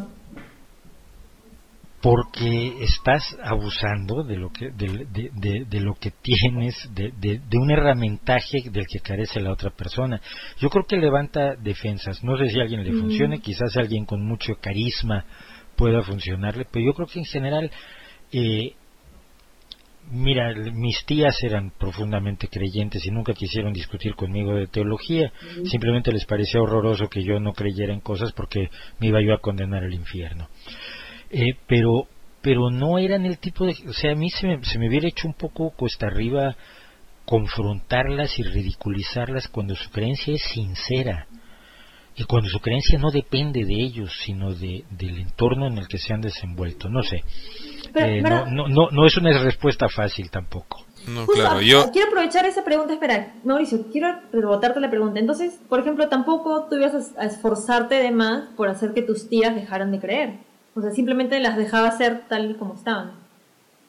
Porque estás abusando de lo que de, de, de, de lo que tienes, de, de, de un herramientaje del que carece la otra persona. Yo creo que levanta defensas. No sé si a alguien le mm. funcione, quizás a alguien con mucho carisma pueda funcionarle, pero yo creo que en general eh, mira, mis tías eran profundamente creyentes y nunca quisieron discutir conmigo de teología. Uh-huh. Simplemente les parecía horroroso que yo no creyera en cosas porque me iba yo a condenar al infierno. Eh, pero pero no eran el tipo de... O sea, a mí se me, se me hubiera hecho un poco cuesta arriba confrontarlas y ridiculizarlas cuando su creencia es sincera. Y cuando su creencia no depende de ellos, sino de del entorno en el que se han desenvuelto. No sé. Pero, eh, pero, no, no, no, no es una respuesta fácil tampoco. No, claro, yo... Quiero aprovechar esa pregunta. Espera, Mauricio, quiero rebotarte la pregunta. Entonces, por ejemplo, tampoco tú ibas a, a esforzarte de más por hacer que tus tías dejaran de creer. O sea, simplemente las dejaba ser tal como estaban.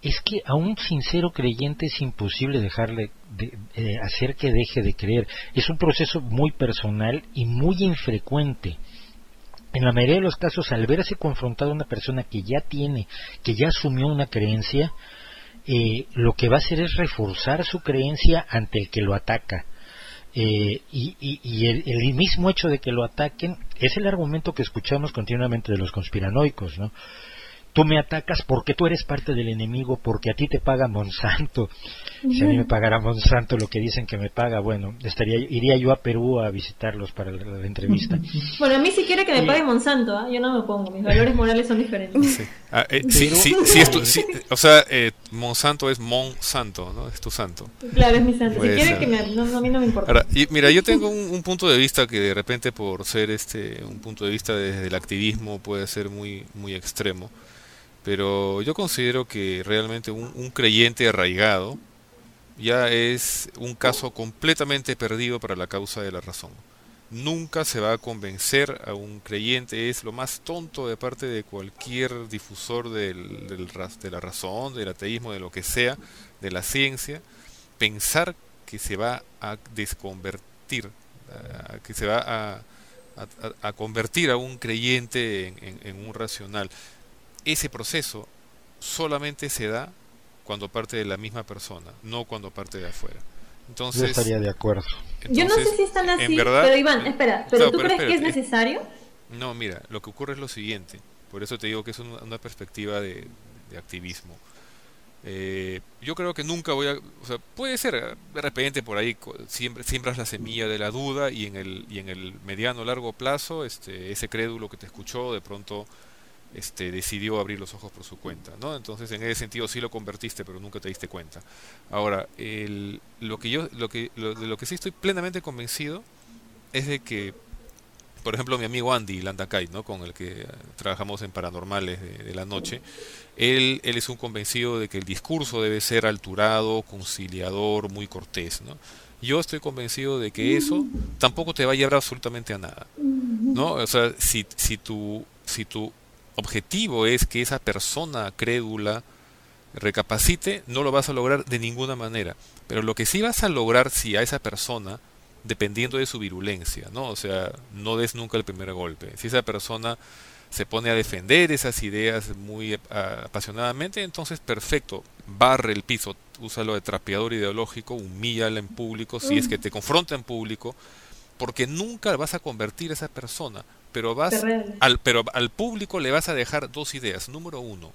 es que a un sincero creyente es imposible dejarle de, eh, hacer que deje de creer. Es un proceso muy personal y muy infrecuente. En la mayoría de los casos, al verse confrontado a una persona que ya tiene, que ya asumió una creencia, eh, lo que va a hacer es reforzar su creencia ante el que lo ataca. Eh, y y, y el, el mismo hecho de que lo ataquen es el argumento que escuchamos continuamente de los conspiranoicos, ¿no? Tú me atacas porque tú eres parte del enemigo, porque a ti te paga Monsanto. Si a mí me pagara Monsanto lo que dicen que me paga, bueno, estaría iría yo a Perú a visitarlos para la, la entrevista. Bueno, a mí si quiere que me pague Monsanto, ¿eh? Yo no me opongo, mis valores morales son diferentes. Sí. Ah, eh, sí, sí, sí, es tu, sí, o sea, eh, Monsanto es Monsanto, ¿no? Es tu santo. Claro, es mi santo. Puede si quiere ser. que me... No, no, a mí no me importa. Ahora, y mira, yo tengo un, un punto de vista que de repente por ser este un punto de vista desde el activismo puede ser muy muy extremo, pero yo considero que realmente un, un creyente arraigado ya es un caso completamente perdido para la causa de la razón. Nunca se va a convencer a un creyente, es lo más tonto de parte de cualquier difusor del, del, de la razón, del ateísmo, de lo que sea, de la ciencia, pensar que se va a desconvertir, a, que se va a, a, a convertir a un creyente en, en, en un racional. Ese proceso solamente se da cuando parte de la misma persona, no cuando parte de afuera. Entonces, yo estaría de acuerdo. Entonces, yo no sé si están así, verdad, pero Iván, espera, ¿pero no, tú pero crees espérate, que es necesario? No, mira, lo que ocurre es lo siguiente, por eso te digo que es una, una perspectiva de, de activismo. Eh, yo creo que nunca voy a, o sea, puede ser, de repente por ahí siembras, siembras la semilla de la duda y en el, y en el mediano largo plazo, este, ese crédulo que te escuchó de pronto Este, decidió abrir los ojos por su cuenta, ¿no? Entonces en ese sentido sí lo convertiste, pero nunca te diste cuenta. Ahora, el, lo que yo, lo que, lo, de lo que sí estoy plenamente convencido es de que, por ejemplo, mi amigo Andy Landacay, ¿no? Con el que trabajamos en Paranormales de, de la Noche, él, él es un convencido de que el discurso debe ser alturado, conciliador, muy cortés, ¿no? Yo estoy convencido de que eso tampoco te va a llevar absolutamente a nada, ¿no? O sea, si, si tu, si tu objetivo es que esa persona crédula recapacite, no lo vas a lograr de ninguna manera. Pero lo que sí vas a lograr si a esa persona, dependiendo de su virulencia, ¿no? O sea, no des nunca el primer golpe. Si esa persona se pone a defender esas ideas muy apasionadamente, entonces perfecto, barre el piso, úsalo de trapeador ideológico, humíllala en público, si es que te confronta en público, porque nunca vas a convertir a esa persona, pero vas al, pero al público le vas a dejar dos ideas. Número uno,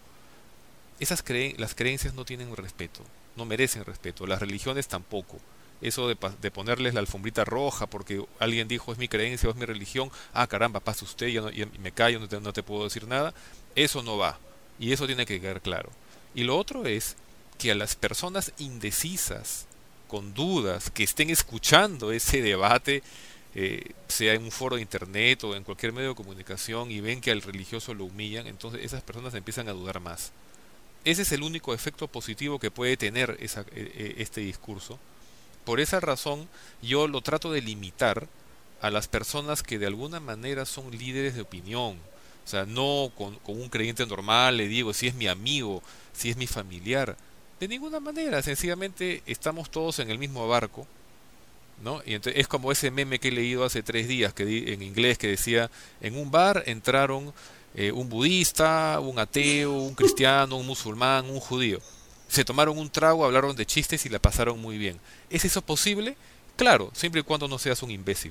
esas creen, las creencias no tienen respeto, no merecen respeto, las religiones tampoco. Eso de, de ponerles la alfombrita roja porque alguien dijo es mi creencia o es mi religión, ah caramba, pasa usted, ya, no, ya me callo, no te, no te puedo decir nada, eso no va, y eso tiene que quedar claro. Y lo otro es que a las personas indecisas, con dudas, que estén escuchando ese debate, Eh, sea en un foro de internet o en cualquier medio de comunicación y ven que al religioso lo humillan, entonces esas personas empiezan a dudar más. Ese es el único efecto positivo que puede tener esa, eh, este discurso. Por esa razón yo lo trato de limitar a las personas que de alguna manera son líderes de opinión. O sea, no con, con un creyente normal le digo si es mi amigo, si es mi familiar. De ninguna manera, sencillamente estamos todos en el mismo barco, ¿no? Y entonces es como ese meme que he leído hace tres días que di, en inglés que decía, en un bar entraron eh, un budista, un ateo, un cristiano, un musulmán, un judío. Se tomaron un trago, hablaron de chistes y la pasaron muy bien. ¿Es eso posible? Claro, siempre y cuando no seas un imbécil.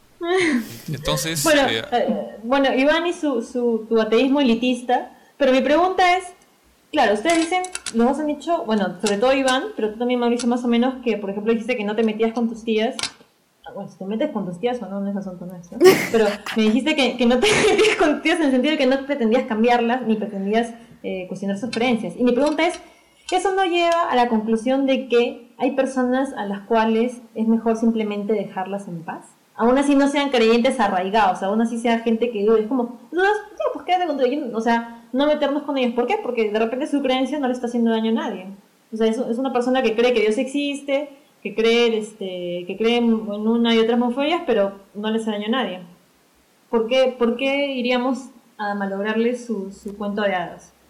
Entonces, bueno, eh, eh, bueno, Iván y su, su, tu ateísmo elitista, pero mi pregunta es, claro, ustedes dicen, los dos han dicho, bueno, sobre todo Iván, pero tú también, Mauricio, más o menos, que por ejemplo dijiste que no te metías con tus tías. Bueno, si te metes con tus tías o no, no es asunto nuestro, ¿no? Pero me dijiste que, que no te metías con tus tías en el sentido de que no pretendías cambiarlas, ni pretendías eh, cuestionar sus creencias. Y mi pregunta es, ¿eso no lleva a la conclusión de que hay personas a las cuales es mejor simplemente dejarlas en paz? Aún así no sean creyentes arraigados, aún así sea gente que dude, es como, ya, pues quédate con tu, o sea, no meternos con ellos. ¿Por qué? Porque de repente su creencia no le está haciendo daño a nadie. O sea, es, es una persona que cree que Dios existe, que cree, este, que cree en una y otras monforias, pero no le hace daño a nadie. ¿Por qué, por qué iríamos a malograrle su, su cuento de hadas?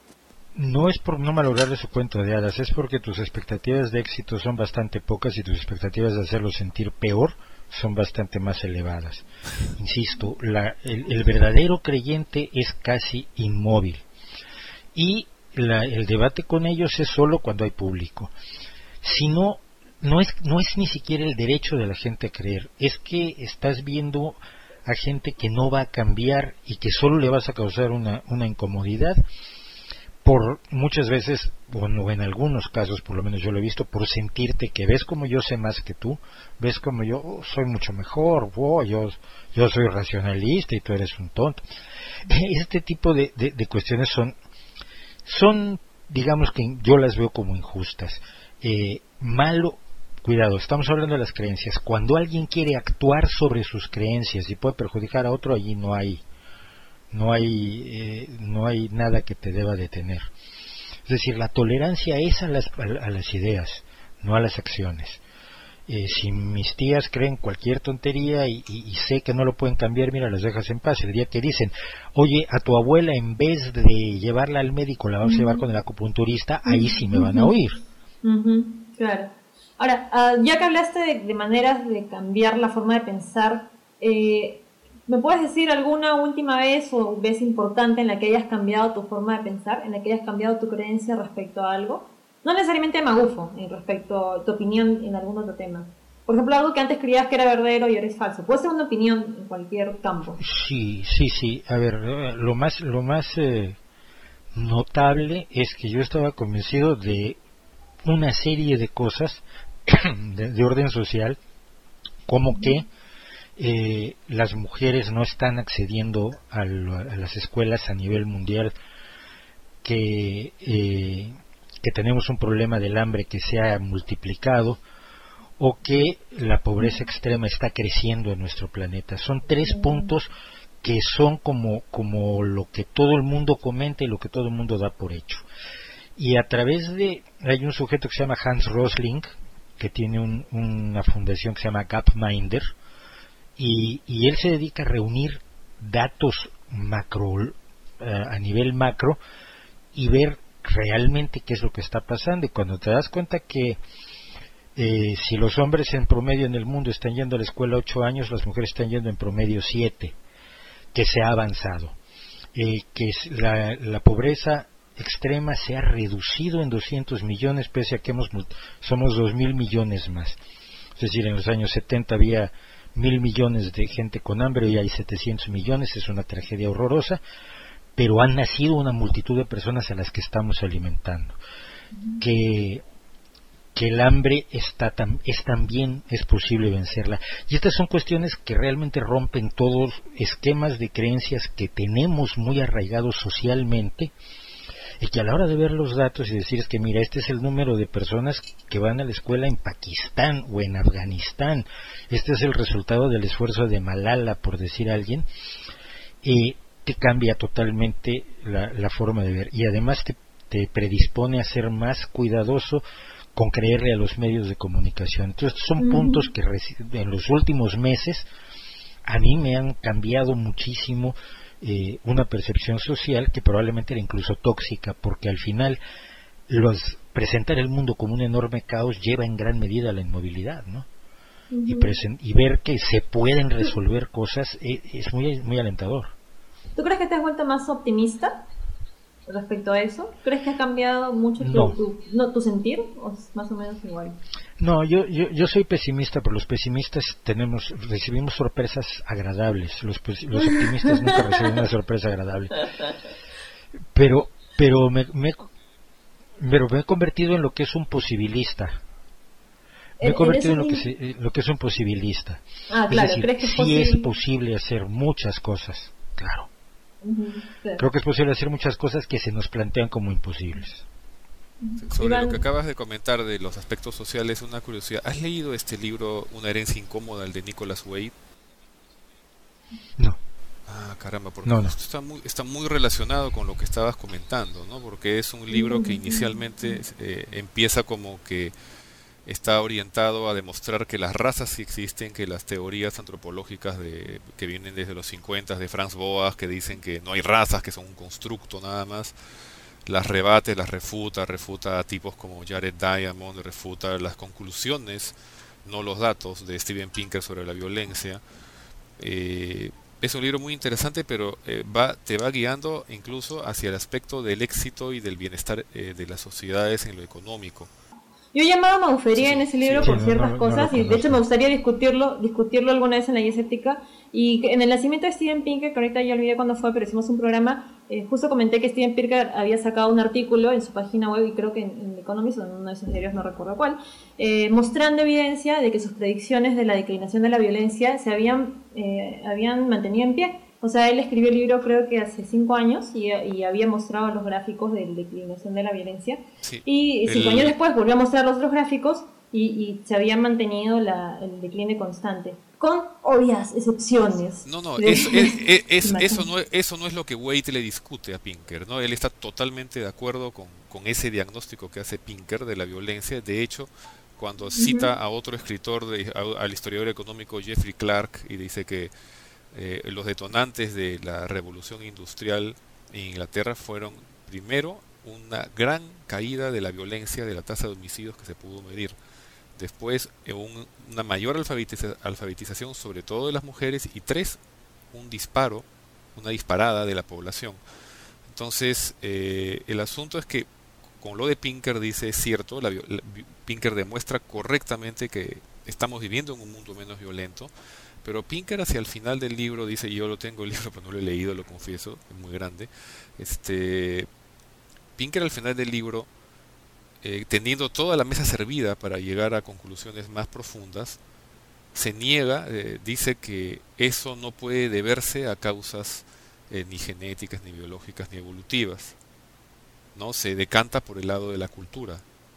no es por no malograrle su cuento de hadas, es porque tus expectativas de éxito son bastante pocas y tus expectativas de hacerlo sentir peor son bastante más elevadas. Insisto, la, el, el verdadero creyente es casi inmóvil y la, el debate con ellos es solo cuando hay público. Si no, no es, no es ni siquiera el derecho de la gente a creer, es que estás viendo a gente que no va a cambiar y que solo le vas a causar una, una incomodidad por muchas veces, bueno, en algunos casos, por lo menos yo lo he visto, por sentirte que ves como yo sé más que tú, ves como yo oh, soy mucho mejor, oh, yo, yo soy racionalista y tú eres un tonto. Este tipo de, de, de cuestiones son, son, digamos que yo las veo como injustas. Eh, malo, cuidado, estamos hablando de las creencias. Cuando alguien quiere actuar sobre sus creencias y puede perjudicar a otro, allí no hay no hay eh, no hay nada que te deba detener. Es decir, la tolerancia es a las, a, a las ideas, no a las acciones. Eh, si mis tías creen cualquier tontería y, y, y sé que no lo pueden cambiar, mira, las dejas en paz. El día que dicen, oye, a tu abuela en vez de llevarla al médico la vamos uh-huh. a llevar con el acupunturista, ahí sí me van a oír. Uh-huh. Claro. Ahora, uh, ya que hablaste de, de maneras de cambiar la forma de pensar, eh, ¿me puedes decir alguna última vez o vez importante en la que hayas cambiado tu forma de pensar, en la que hayas cambiado tu creencia respecto a algo? No necesariamente magufo, eh, respecto a tu opinión en algún otro tema. Por ejemplo, algo que antes creías que era verdadero y ahora es falso. Puede ser una opinión en cualquier campo. Sí, sí, sí. A ver, lo más, lo más eh, notable es que yo estaba convencido de una serie de cosas de, de orden social, como que eh, las mujeres no están accediendo a, lo, a las escuelas a nivel mundial, que eh, que tenemos un problema del hambre que se ha multiplicado, o que la pobreza extrema está creciendo en nuestro planeta. Son tres puntos que son como, como lo que todo el mundo comenta y lo que todo el mundo da por hecho. Y a través de, hay un sujeto que se llama Hans Rosling, que tiene un, una fundación que se llama Gapminder, y, y él se dedica a reunir datos macro, eh, a nivel macro, y ver realmente qué es lo que está pasando. Y cuando te das cuenta que eh, si los hombres en promedio en el mundo están yendo a la escuela ocho años, las mujeres están yendo en promedio siete, que se ha avanzado, eh, que la, la pobreza extrema se ha reducido en doscientos millones, pese a que hemos, somos dos mil millones más. Es decir, en los años setenta había mil millones de gente con hambre, hoy hay setecientos millones, es una tragedia horrorosa, pero han nacido una multitud de personas a las que estamos alimentando. Que, que el hambre está tam, es también es posible vencerla. Y estas son cuestiones que realmente rompen todos esquemas de creencias que tenemos muy arraigados socialmente, y que a la hora de ver los datos y decir es que mira, este es el número de personas que van a la escuela en Pakistán o en Afganistán, este es el resultado del esfuerzo de Malala, por decir a alguien, eh, te cambia totalmente la, la forma de ver, y además te, te predispone a ser más cuidadoso con creerle a los medios de comunicación. Entonces son uh-huh. puntos que en los últimos meses a mí me han cambiado muchísimo eh, una percepción social que probablemente era incluso tóxica, porque al final los presentar el mundo como un enorme caos lleva en gran medida a la inmovilidad, ¿no? Uh-huh. y, presen- y ver que se pueden resolver cosas eh, es muy, muy alentador. ¿Tú crees que te has vuelto más optimista respecto a eso? ¿Crees que ha cambiado mucho tu, no. tu, no, tu sentir? ¿O es más o menos igual? No, yo, yo, yo soy pesimista, pero los pesimistas tenemos, recibimos sorpresas agradables. Los, los optimistas nunca reciben una sorpresa agradable. Pero, pero me, me, pero me he convertido en lo que es un posibilista. Me he convertido en, en lo, que se, lo que es un posibilista. Ah, es claro, decir, ¿crees que es sí posible? es posible hacer muchas cosas, claro. Uh-huh, claro. Creo que es posible hacer muchas cosas que se nos plantean como imposibles. Sobre Iván. lo que acabas de comentar de los aspectos sociales, una curiosidad. ¿Has leído este libro, Una herencia incómoda, el de Nicholas Wade? No. Ah, caramba, porque no, no. esto está muy, está muy relacionado con lo que estabas comentando, ¿no? Porque es un libro que inicialmente eh, empieza como que está orientado a demostrar que las razas sí existen, que las teorías antropológicas de, que vienen desde los cincuenta de Franz Boas, que dicen que no hay razas, que son un constructo nada más, las rebate, las refuta, refuta a tipos como Jared Diamond, refuta las conclusiones, no los datos de Steven Pinker sobre la violencia. Eh, es un libro muy interesante, pero eh, va, te va guiando incluso hacia el aspecto del éxito y del bienestar eh, de las sociedades en lo económico. Yo he llamado a Maufería Sí, en sí, ese libro sí, por no, ciertas no, no cosas lo y de hecho conozco. me gustaría discutirlo discutirlo alguna vez en la guía escéptica. Y que en el nacimiento de Steven Pinker, que ahorita ya olvidé cuándo fue, pero hicimos un programa, eh, justo comenté que Steven Pinker había sacado un artículo en su página web, y creo que en, en Economist o en uno de sus diarios, no recuerdo cuál, eh, mostrando evidencia de que sus predicciones de la declinación de la violencia se habían, eh, habían mantenido en pie. O sea, él escribió el libro creo que hace cinco años y, y había mostrado los gráficos de la declinación de la violencia. Sí. Y cinco El- años después volvió a mostrar los otros gráficos y, y se había mantenido la, el decline constante, con obvias excepciones. No, no, De- es- es- es- es- Imagínate. eso, no es, eso no es lo que Waite le discute a Pinker, ¿no? Él está totalmente de acuerdo con, con ese diagnóstico que hace Pinker de la violencia. De hecho, cuando cita a otro escritor, de- a- al historiador económico Jeffrey Clark, y dice que eh, los detonantes de la revolución industrial en Inglaterra fueron, primero, una gran caída de la violencia, de la tasa de homicidios que se pudo medir. Después, eh, un- una mayor alfabetiza- alfabetización, sobre todo de las mujeres. Y tres, un disparo, una disparada de la población. Entonces, eh, el asunto es que, con lo de Pinker dice, es cierto, la, vio- la- vi- Pinker demuestra correctamente que estamos viviendo en un mundo menos violento, pero Pinker hacia el final del libro dice, y yo lo tengo el libro, pero no lo he leído, lo confieso, es muy grande. Este, Pinker al final del libro, eh, teniendo toda la mesa servida para llegar a conclusiones más profundas, se niega, eh, dice que eso no puede deberse a causas eh, ni genéticas, ni biológicas, ni evolutivas, ¿no? Se decanta por el lado de la cultura.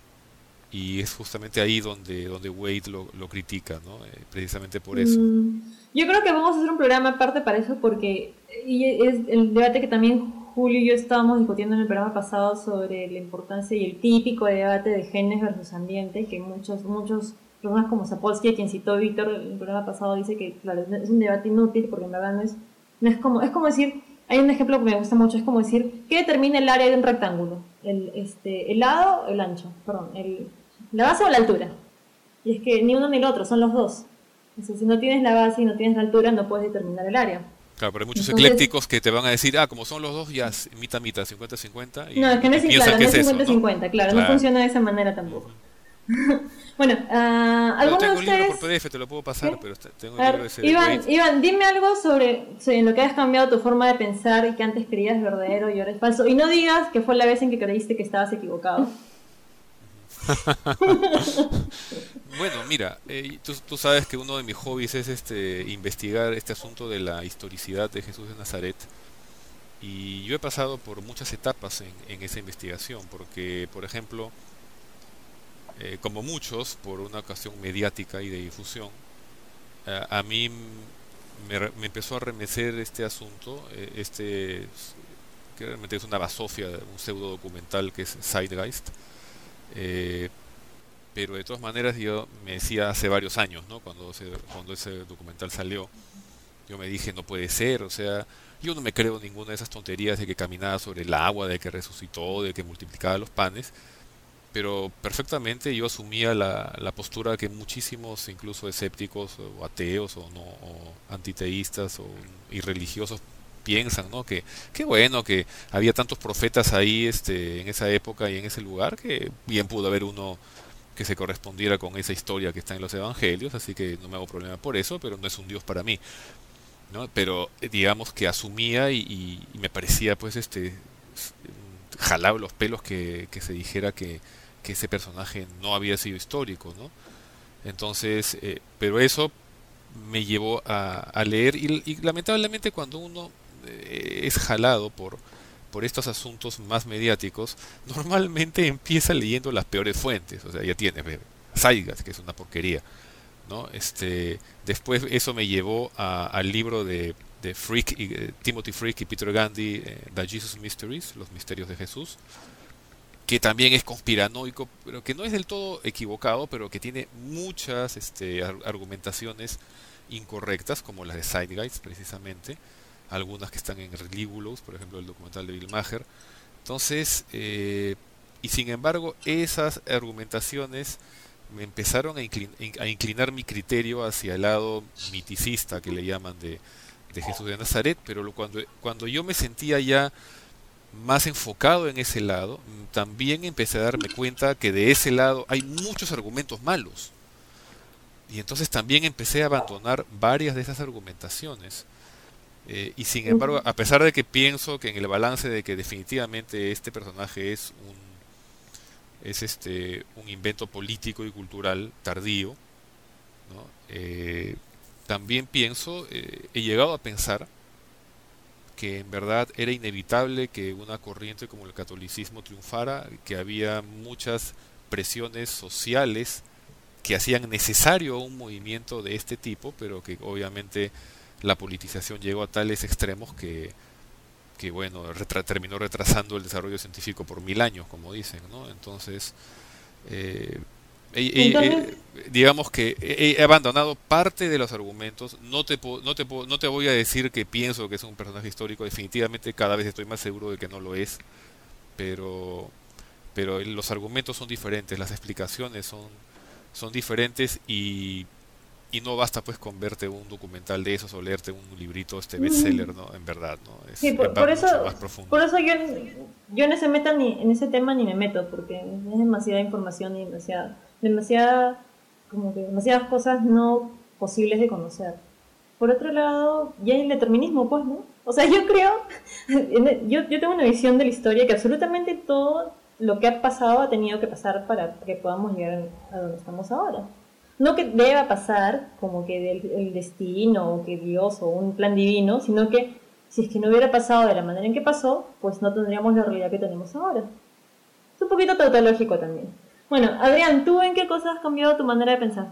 Y es justamente ahí donde, donde Wade lo, lo critica, ¿no? Eh, precisamente por eso. Mm, Yo creo que vamos a hacer un programa aparte para eso porque y es el debate que también Julio y yo estábamos discutiendo en el programa pasado sobre la importancia y el típico debate de genes versus ambiente, que muchos muchos personas como Sapolsky, a quien citó Víctor en el programa pasado, dice que claro, es un debate inútil porque en verdad no es, no es como, es como decir, hay un ejemplo que me gusta mucho, es como decir, ¿qué determina el área de un rectángulo? El, este, el lado, el ancho, perdón, el, la base o la altura. Y es que ni uno ni el otro, son los dos. Entonces, si no tienes la base y no tienes la altura, no puedes determinar el área. Claro, pero hay muchos Entonces- eclécticos que te van a decir, ah, como son los dos, ya es mitad, mitad, cincuenta, cincuenta. Y, No, es que no y es, piensan claro, que no es es eso, cincuenta cincuenta, claro, no Claro. funciona de esa manera tampoco. Bueno, ah, Yo ¿alguno de tengo el libro ustedes? por P D F, te lo puedo pasar, ¿Qué? pero está- tengo A el libro ver, ese de Iván, Wade. Iván, dime algo sobre, sobre en lo que has cambiado tu forma de pensar y que antes creías verdadero y ahora es falso. Y no digas que fue la vez en que creíste que estabas equivocado. Bueno, mira, eh, tú, tú sabes que uno de mis hobbies es este investigar este asunto de la historicidad de Jesús de Nazaret. Y yo he pasado por muchas etapas en, en esa investigación, porque, por ejemplo, eh, como muchos, por una ocasión mediática y de difusión, eh, a mí m- me, re- me empezó a remecer este asunto, eh, este que realmente es una basofia, un pseudo documental que es Zeitgeist. eh, pero de todas maneras yo me decía hace varios años, ¿no? Cuando, se- cuando ese documental salió, yo me dije, no puede ser, o sea, yo no me creo ninguna de esas tonterías de que caminaba sobre el agua, de que resucitó, de que multiplicaba los panes, pero perfectamente yo asumía la, la postura que muchísimos, incluso escépticos o ateos o no o antiteístas o irreligiosos piensan, ¿no? Que qué bueno que había tantos profetas ahí, este, en esa época y en ese lugar, que bien pudo haber uno que se correspondiera con esa historia que está en los evangelios, así que no me hago problema por eso, pero no es un Dios para mí, ¿no? Pero eh, digamos que asumía y, y- y me parecía pues este s- jalaba los pelos que, que se dijera que, que ese personaje no había sido histórico, ¿no? Entonces, eh, pero eso me llevó a, a leer y, y lamentablemente cuando uno eh, es jalado por por estos asuntos más mediáticos, normalmente empieza leyendo las peores fuentes. O sea, ya tienes, ve, Zeitgeist, que es una porquería, ¿no? Este, después eso me llevó a- al libro de, de Frick y, eh, Timothy Frick y Peter Gandy, eh, The Jesus Mysteries, Los Misterios de Jesús, que también es conspiranoico, pero que no es del todo equivocado, pero que tiene muchas este, ar- argumentaciones incorrectas, como las de Zeitgeist precisamente, algunas que están en Relíbulos, por ejemplo el documental de Bill Maher, Entonces, eh, y sin embargo, esas argumentaciones me empezaron a, inclin- a inclinar mi criterio hacia el lado miticista que le llaman de, de Jesús de Nazaret, pero lo- cuando, cuando yo me sentía ya más enfocado en ese lado, mm, también empecé a darme cuenta que de ese lado hay muchos argumentos malos. Y entonces también empecé a abandonar varias de esas argumentaciones. Eh, y sin embargo, a pesar de que pienso que en el balance de que definitivamente este personaje es un es este un invento político y cultural tardío, ¿no? Eh, también pienso, eh, he llegado a pensar que en verdad era inevitable que una corriente como el catolicismo triunfara, que había muchas presiones sociales que hacían necesario un movimiento de este tipo, pero que obviamente la politización llegó a tales extremos que, que bueno, retra- terminó retrasando el desarrollo científico por mil años, como dicen, ¿no? Entonces, eh, he- he- Entonces, he- digamos que he, he abandonado parte de los argumentos. No te, po- no, te, po- no te voy a decir que pienso que es un personaje histórico, definitivamente cada vez estoy más seguro de que no lo es, pero, pero el- los argumentos son diferentes, las explicaciones son, son diferentes y y no basta pues con verte un documental de esos o leerte un librito este bestseller, ¿no? En verdad, ¿no? Es, sí, por, va por eso, mucho más profundo. por eso yo, yo en ese meta ni, en ese tema ni me meto, porque es demasiada información y demasiada, demasiada, como que demasiadas cosas no posibles de conocer. Por otro lado, ya hay el determinismo, pues, ¿no? O sea, yo creo, yo, yo tengo una visión de la historia que absolutamente todo lo que ha pasado ha tenido que pasar para que podamos llegar a donde estamos ahora. No que deba pasar como que del, el destino o que Dios o un plan divino, sino que si es que no hubiera pasado de la manera en que pasó, pues no tendríamos la realidad que tenemos ahora. Es un poquito tautológico también. Bueno, Adrián, ¿tú en qué cosas has cambiado tu manera de pensar?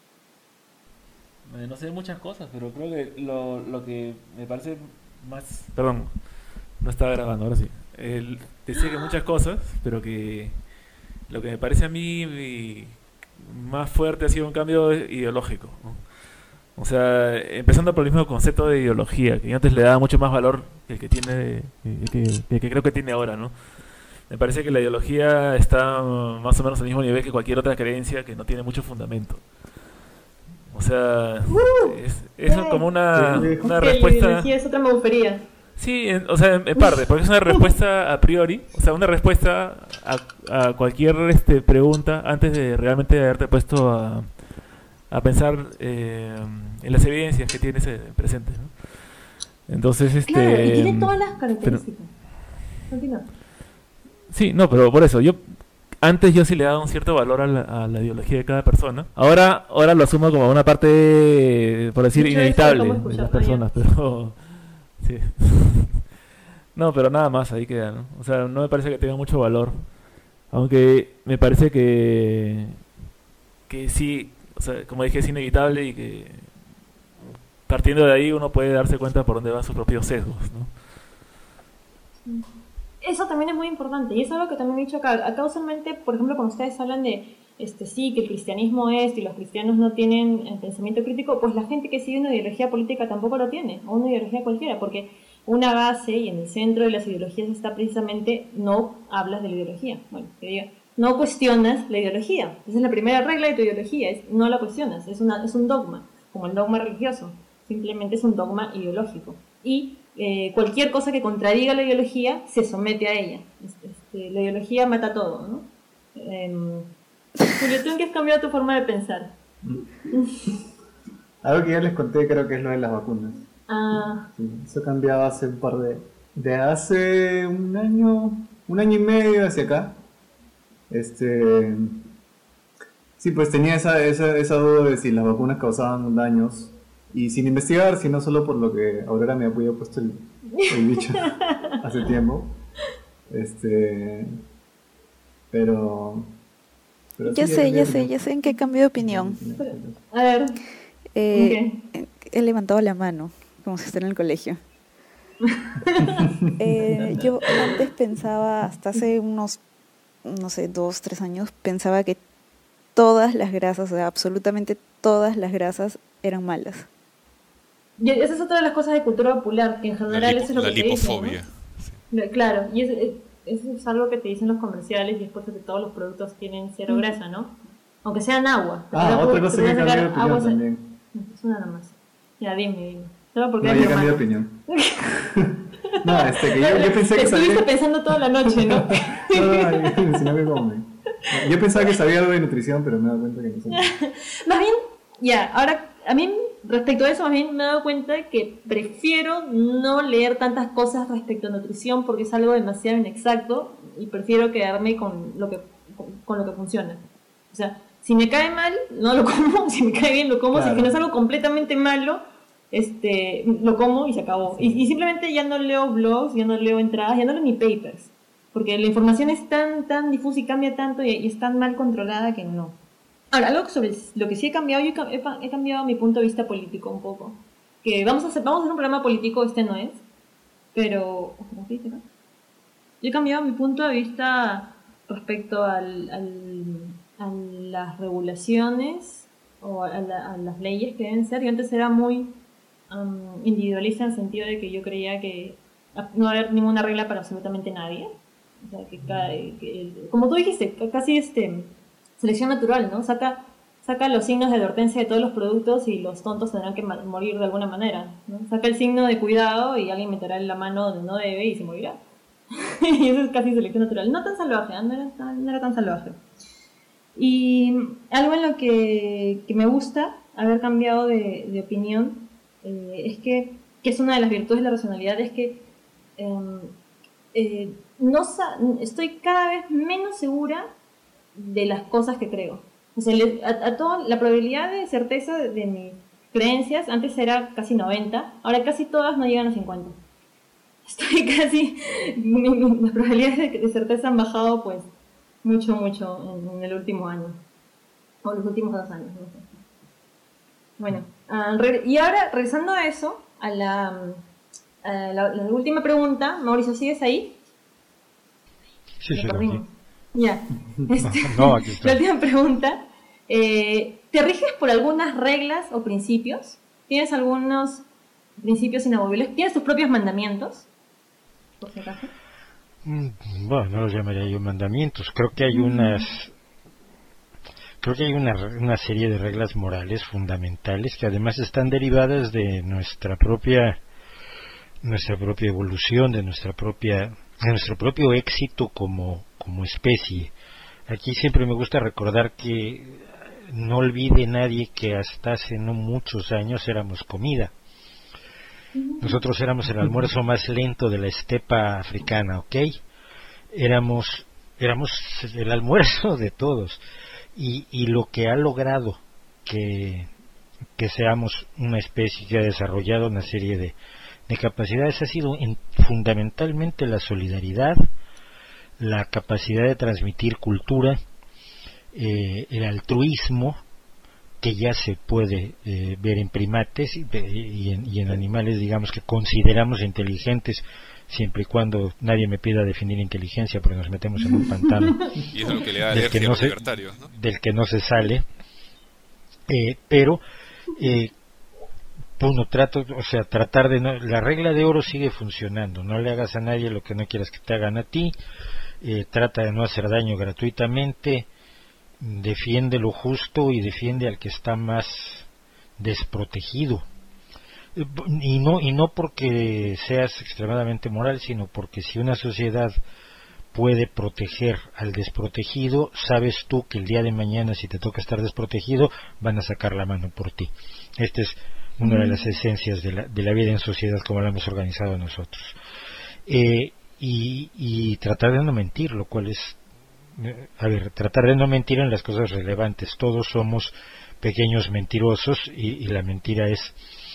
Eh, no sé muchas cosas, pero creo que lo, lo que me parece más... Perdón, no estaba grabando, ahora sí. El, decía que muchas cosas, pero que lo que me parece a mí mi- más fuerte ha sido un cambio ideológico, ¿no? O sea, empezando por el mismo concepto de ideología, que yo antes le daba mucho más valor que el que tiene, que, que- que creo que tiene ahora, ¿no? Me parece que la ideología está más o menos al mismo nivel que cualquier otra creencia que no tiene mucho fundamento. O sea, es, es como una, Sí, una Que la respuesta... ideología es otra magufería. Sí, en- o sea, en, en parte, porque es una respuesta a priori, o sea, una respuesta a, a cualquier este, pregunta antes de realmente haberte puesto a, a pensar eh, en las evidencias que tienes eh, presentes, ¿no? Entonces, este... Claro, y tiene todas las pero- características. Continúa. sí, no, pero por eso, yo antes yo sí le daba un cierto valor a la, a la ideología de cada persona. Ahora ahora lo asumo como una parte, por decir, Mucho de eso inevitable lo de hemos las escuchado, personas, pero... sí. No, pero nada más, ahí queda, ¿no? O sea, no me parece que tenga mucho valor. Aunque me parece que... que sí, o sea, como dije, es inevitable y que partiendo de ahí uno puede darse cuenta por dónde van sus propios sesgos, ¿no? Eso también es muy importante, y es algo que también he dicho acá. Acá usualmente, por ejemplo, cuando ustedes hablan de, este sí, que el cristianismo es y los cristianos no tienen eh, pensamiento crítico, pues la gente que sigue una ideología política tampoco lo tiene, o una ideología cualquiera, porque una base y en el centro de las ideologías está precisamente no hablas de la ideología. Bueno, que diga, no cuestionas la ideología. Esa es la primera regla de tu ideología, es no la cuestionas, es, una, es un dogma, como el dogma religioso, simplemente es un dogma ideológico. Y eh, cualquier cosa que contradiga la ideología se somete a ella. Este, la ideología mata todo, ¿no? Eh, Julio, ¿tú en qué has cambiado tu forma de pensar? Algo que ya les conté, creo que es lo de las vacunas. Ah, Sí, eso ha cambiado hace un par de... De hace un año, un año y medio hacia acá. Este... Sí, pues tenía esa, esa, esa duda de si las vacunas causaban daños. Y sin investigar, sino solo por lo que Aurora me había puesto el, el bicho hace tiempo. Este... Pero... pero Ya sí, sé, ya ya- sé, ya sé en qué cambio de opinión. a ver, Eh, He levantado la mano, como si estuviera en el colegio. Eh, yo antes pensaba, hasta hace unos, no sé, dos, tres años, pensaba que todas las grasas, o sea, absolutamente todas las grasas eran malas. y esa es otra de las cosas de cultura popular, que en La, general lipo- eso es lo la que te dicen, lipofobia. ¿no? Claro, y es, eh, eso es algo que te dicen los comerciales y después de que todos los productos tienen cero Mm. grasa, ¿no? Aunque sean agua. Ah, Pero otra te cosa voy a que cambié de sacar agua opinión sa- también. Es una nada más. Ya, dime, dime. Solo porque No, eres yo mi cambié de hermano. opinión. No, este, que yo, yo pensé que Estuviste sabía... pensando toda la noche, ¿no? No, no, no, sino que como... No, yo pensaba que sabía algo de nutrición, pero me he dado cuenta que no sé. Más bien, ya, ahora, a mí respecto a eso, más bien me he dado cuenta de que prefiero no leer tantas cosas respecto a nutrición porque es algo demasiado inexacto y prefiero quedarme con lo que, con, con lo que funciona. O sea, si me cae mal, no lo como, si me cae bien, lo como, si es Claro. que no es algo completamente malo, este, lo como y se acabó. Y, y simplemente ya no leo blogs, ya no leo entradas, ya no leo ni papers. Porque la información es tan, tan difusa y cambia tanto y, y es tan mal controlada que no. Ahora, algo sobre el- lo que sí he cambiado, yo he, ca- he pa- he cambiado mi punto de vista político un poco. Que vamos a hacer, vamos a hacer un programa político, este no es, pero... ¿cómo se dice, no? Yo he cambiado mi punto de vista respecto al, al- a las regulaciones o a, la- a las leyes que deben ser. Yo antes era muy um, individualista en el sentido de que yo creía que no va a haber ninguna regla para absolutamente nadie. O sea, que, cada- que- como tú dijiste, ca- casi este selección natural, ¿no? Saca, saca los signos de advertencia de todos los productos y los tontos tendrán que ma- morir de alguna manera, ¿no? Saca el signo de cuidado y alguien meterá la mano donde no debe y se morirá. Y eso es casi selección natural. No tan salvaje, ¿eh? no, era tan, no era tan salvaje. Y algo en lo que, que me gusta haber cambiado de, de opinión eh, es que, que es una de las virtudes de la racionalidad, es que em, eh, no sa- estoy cada vez menos segura de las cosas que creo. O sea, le- a, a todo, la probabilidad de certeza de, de mis creencias antes era casi noventa, ahora casi todas no llegan a cincuenta. Estoy casi... mi- mi- las probabilidades de, de certeza han bajado pues mucho, mucho en, en el último año. O los últimos dos años, no sé. Bueno, ah, re- y ahora regresando a eso, a la, a la, la última pregunta, Mauricio, ¿sigues ahí? Sí, Me sí, perdí. sí. Ya. Este, No, aquí está. la última pregunta. Eh, ¿Te riges por algunas reglas o principios? ¿Tienes algunos principios inamovibles? ¿Tienes tus propios mandamientos? Por si acaso. Mm, Bueno, no los llamaría yo mandamientos. Creo que hay unas, creo que hay una, una serie de reglas morales fundamentales que además están derivadas de nuestra propia, nuestra propia evolución, de nuestra propia, de nuestro propio éxito como, como especie. Aquí siempre me gusta recordar que no olvide nadie que hasta hace no muchos años éramos comida. Nosotros éramos el almuerzo más lento de la estepa africana, ¿ok? Éramos, éramos el almuerzo de todos. Y, y lo que ha logrado que, que seamos una especie que ha desarrollado una serie de, de capacidades ha sido en, fundamentalmente la solidaridad, la capacidad de transmitir cultura, eh, el altruismo, que ya se puede eh, ver en primates y, y, en, y en animales, digamos, que consideramos inteligentes, siempre y cuando nadie me pida definir inteligencia, porque nos metemos en un pantano Y eso es lo que le da del que alergia a no los se, libertarios, ¿no? del que no se sale. Eh, pero eh, bueno, trato, o sea, tratar de no, la regla de oro sigue funcionando. No le hagas a nadie lo que no quieras que te hagan a ti. Eh, trata de no hacer daño gratuitamente. Defiende lo justo y defiende al que está más desprotegido. Eh, Y no, y no porque seas extremadamente moral, sino porque si una sociedad puede proteger al desprotegido, sabes tú que el día de mañana, si te toca estar desprotegido, van a sacar la mano por ti. Esta es una de las esencias de la, de la vida en sociedad como la hemos organizado nosotros. Eh, y, y tratar de no mentir, lo cual es, eh, a ver, tratar de no mentir en las cosas relevantes. Todos somos pequeños mentirosos y, y la mentira es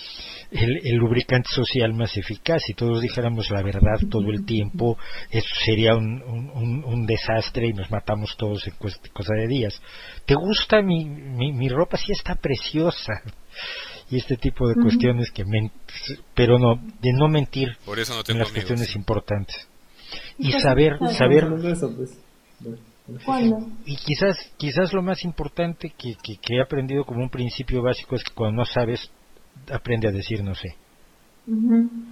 el, el lubricante social más eficaz. Si todos dijéramos la verdad todo el tiempo, eso sería un, un, un desastre y nos matamos todos en cuest- cosa de días. ¿Te gusta mi, mi, mi ropa? Sí, está preciosa. Y este tipo de Ujú. cuestiones que men- pero no, de no mentir Por eso no en tengo las amigos. cuestiones importantes. Y Entonces, saber, claro. saber, Estamos hablando de eso, pues. Bueno, ¿Cuándo? y quizás, quizás lo más importante que, que, que he aprendido como un principio básico es que cuando no sabes, aprende a decir no sé. Ujú.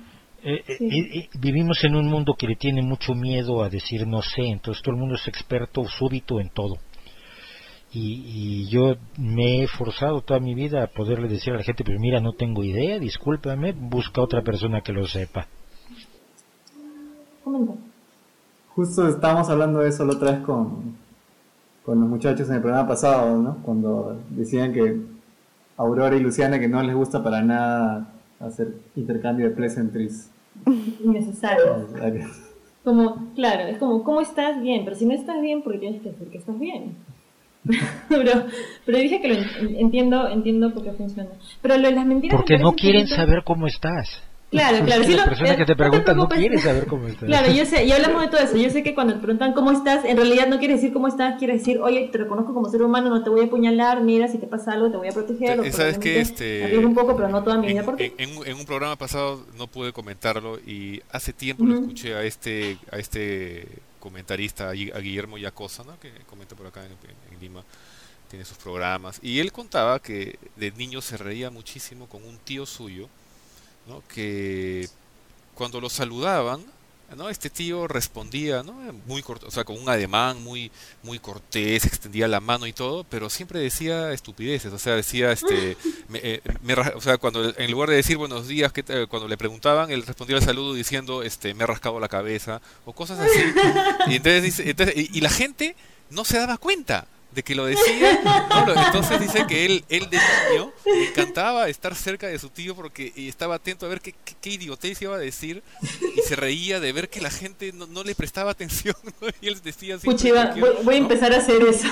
Eh, eh, Sí. eh, eh, vivimos en un mundo que le tiene mucho miedo a decir no sé, entonces todo el mundo es experto súbito en todo. Y, y yo me he forzado toda mi vida a poderle decir a la gente, pues mira, no tengo idea, discúlpame, busca otra persona que lo sepa. Comenta. Justo estábamos hablando de eso la otra vez con, con los muchachos en el programa pasado, ¿no? Cuando decían que Aurora y Luciana que no les gusta para nada hacer intercambio de pleasantries. Innecesario. Como, claro, es como, ¿cómo estás? Bien, pero si no estás bien, ¿por qué tienes que decir que estás bien? pero, pero dije que lo en- entiendo, entiendo por qué funciona. Pero lo de las mentiras... Porque me no parece quieren un poquito- saber cómo estás. Claro, claro. Es que sí la lo- persona eh, que te pregunta no preocupes. quiere saber cómo estás. Claro, yo sé, y hablamos de todo eso. Yo sé que cuando te preguntan cómo estás, en realidad no quiere decir cómo estás, quiere decir, oye, te reconozco como ser humano, no te voy a apuñalar, mira, si te pasa algo te voy a proteger. Eh, o ¿sabes qué? probablemente Este, me arriesgo un poco, pero no toda mi vida En, por ti. en- en un- en un programa pasado no pude comentarlo y hace tiempo lo Ujú. escuché a este a este comentarista, a Gui- a Guillermo Yacosa, ¿no? Que comenta por acá en, en- en Lima, tiene sus programas, y él contaba que de niño se reía muchísimo con un tío suyo, ¿no? Que cuando lo saludaban, ¿no? Este tío respondía, ¿no? Muy corto, o sea, con un ademán muy muy cortés, extendía la mano y todo, pero siempre decía estupideces, o sea, decía este me, eh, me ra- o sea, cuando en lugar de decir buenos días, ¿qué tal? Cuando le preguntaban, él respondía al saludo diciendo este me he rascado la cabeza o cosas así. Y entonces dice, entonces, y, y la gente no se daba cuenta de que lo decía, ¿no? Lo- Entonces dice que él, él de niño le encantaba estar cerca de su tío porque y estaba atento a ver qué, qué, qué idiotez iba a decir y se reía de ver que la gente no, no le prestaba atención, ¿no? Y él decía así, Puchi, va, voy, voy a empezar a hacer eso.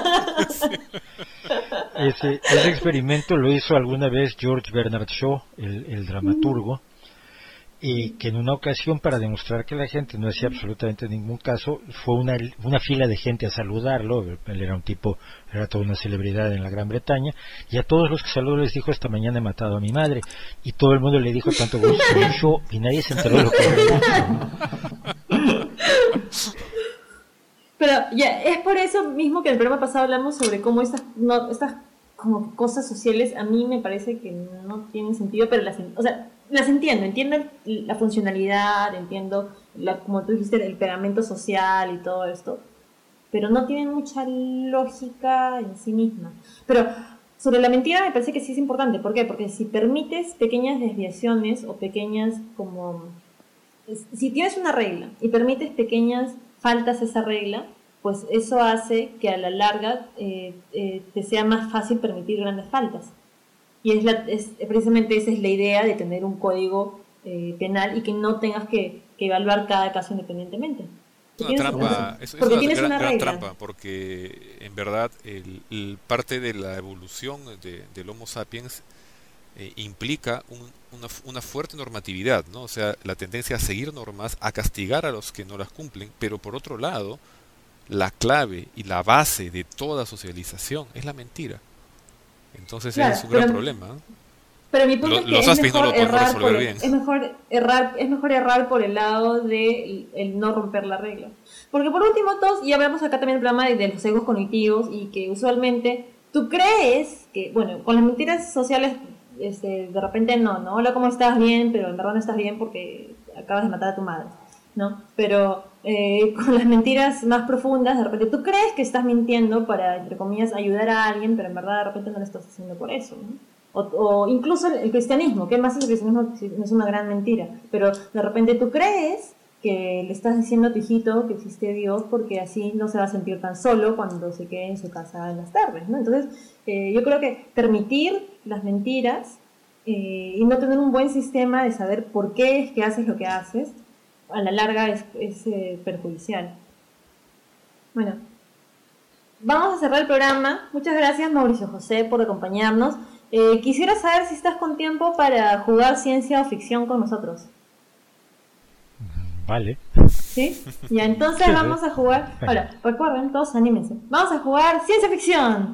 Ese, ese experimento lo hizo alguna vez George Bernard Shaw, el, el dramaturgo, y que en una ocasión, para demostrar que la gente no hacía absolutamente ningún caso, fue una, una fila de gente a saludarlo. Él era un tipo, era toda una celebridad en la Gran Bretaña, y a todos los que saludó les dijo: esta mañana he matado a mi madre, y todo el mundo le dijo tanto gusto como yo, y nadie se enteró de lo que había dicho. Pero ya, es por eso mismo que en el programa pasado hablamos sobre cómo estas, no, estas como cosas sociales a mí me parece que no tienen sentido, pero las, en- o sea, las entiendo, entiendo el- la funcionalidad, entiendo, la, como tú dijiste, el pegamento social y todo esto, pero no tienen mucha lógica en sí misma. Pero sobre la mentira me parece que sí es importante. ¿Por qué? Porque si permites pequeñas desviaciones o pequeñas como... es- si tienes una regla y permites pequeñas faltas a esa regla, pues eso hace que a la larga eh, eh, te sea más fácil permitir grandes faltas. Y es, la, es precisamente esa es la idea de tener un código eh, penal y que no tengas que, que evaluar cada caso independientemente. Es una ¿Tienes trampa, razón? es, es Porque una tienes gran, una gran regla. trampa, porque en verdad el, el parte de la evolución de, del Homo sapiens eh, implica un, una, una fuerte normatividad, ¿no? O sea, la tendencia a seguir normas, a castigar a los que no las cumplen, pero por otro lado, la clave y la base de toda socialización es la mentira. Entonces Claro, ese es un gran pero- problema, ¿no? Pero mi punto Lo- es que los es aspis no mejor, lo podemos errar resolver por, bien. es mejor errar es mejor errar por el lado de el, el no romper la regla. Porque por último, todos, y hablamos acá también del programa de, de los sesgos cognitivos, y que usualmente tú crees que, bueno, con las mentiras sociales, este, de repente no, no, hola, ¿cómo estás? Bien, pero en verdad no estás bien porque acabas de matar a tu madre, ¿no? Pero eh, con las mentiras más profundas, de repente tú crees que estás mintiendo para, entre comillas, ayudar a alguien, pero en verdad de repente no lo estás haciendo por eso, ¿no? O, o incluso el, el cristianismo, ¿qué más es el cristianismo si no es una gran mentira? Pero de repente tú crees que le estás diciendo a tu hijito que existe Dios porque así no se va a sentir tan solo cuando se quede en su casa en las tardes, ¿no? Entonces, eh, yo creo que permitir las mentiras eh, y no tener un buen sistema de saber por qué es que haces lo que haces, a la larga es, es eh, perjudicial. Bueno, vamos a cerrar el programa. Muchas gracias, Mauricio José, por acompañarnos. Eh, quisiera saber si estás con tiempo para jugar ciencia o ficción con nosotros. Vale. ¿Sí? Ya, entonces Sí, vamos a jugar. Ahora, recuerden, todos anímense. Vamos a jugar ciencia ficción.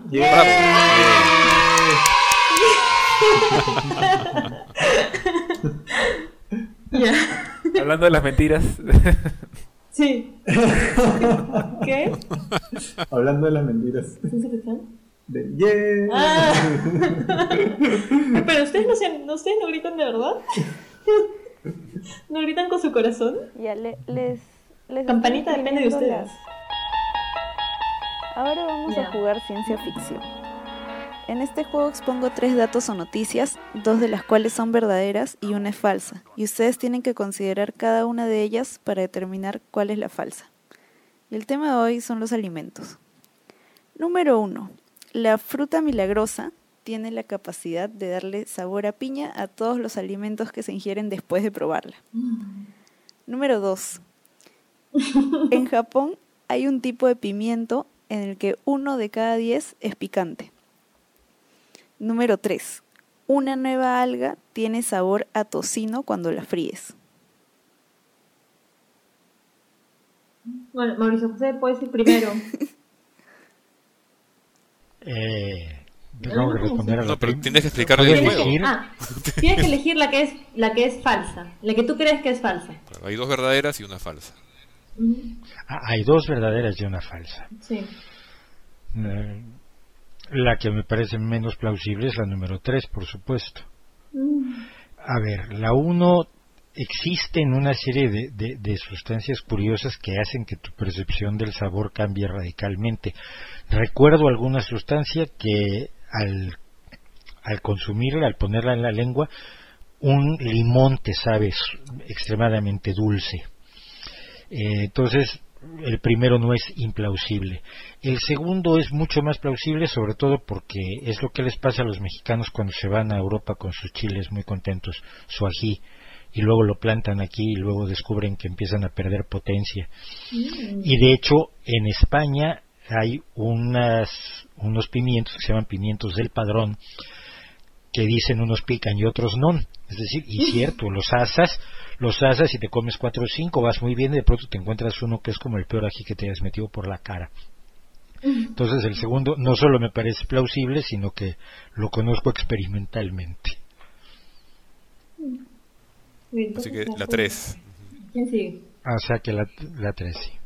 Ya. Hablando de las mentiras. Sí. ¿Qué? Hablando de las mentiras. ¿Ciencia ficción? De yeah. Ah. Pero ustedes no, se, ¿no, ustedes no gritan de verdad. ¿No gritan con su corazón? Ya, le, les, les Campanita estoy depende de escribiendo ustedes. las- Ahora vamos Ya. a jugar ciencia ficción. En este juego expongo tres datos o noticias, dos de las cuales son verdaderas y una es falsa, y ustedes tienen que considerar cada una de ellas para determinar cuál es la falsa. Y el tema de hoy son los alimentos. Número uno. La fruta milagrosa tiene la capacidad de darle sabor a piña a todos los alimentos que se ingieren después de probarla. Número dos. En Japón hay un tipo de pimiento en el que uno de cada diez es picante. Número tres. Una nueva alga tiene sabor a tocino cuando la fríes. Bueno, Mauricio José, puedes ir primero. Eh, tengo que responder a la No, pero prim- tienes que explicarle ¿Puedo el Tienes juego. elegir? que, ah, tienes que elegir la que es la que es falsa, la que tú crees que es falsa. Claro, hay dos verdaderas y una falsa. Ujú. Ah, hay dos verdaderas y una falsa. Sí. Eh, la que me parece menos plausible es la número tres, por supuesto. Mm. A ver, la uno, existen una serie de, de, de sustancias curiosas que hacen que tu percepción del sabor cambie radicalmente. Recuerdo alguna sustancia que al, al consumirla, al ponerla en la lengua, un limón te sabe extremadamente dulce. Eh, entonces, el primero no es implausible. El segundo es mucho más plausible, sobre todo porque es lo que les pasa a los mexicanos cuando se van a Europa con sus chiles muy contentos, su ají, y luego lo plantan aquí y luego descubren que empiezan a perder potencia. Mm. Y de hecho, en España hay unas, unos pimientos que se llaman pimientos del Padrón, que dicen unos pican y otros no. Es decir, y cierto, los asas, los asas y te comes cuatro o cinco, vas muy bien, y de pronto te encuentras uno que es como el peor ají que te hayas metido por la cara. Entonces el segundo no solo me parece plausible, sino que lo conozco experimentalmente. Bien, Así que entonces, la tres. ¿Quién sigue? Ah, o sea que la, la tres sí.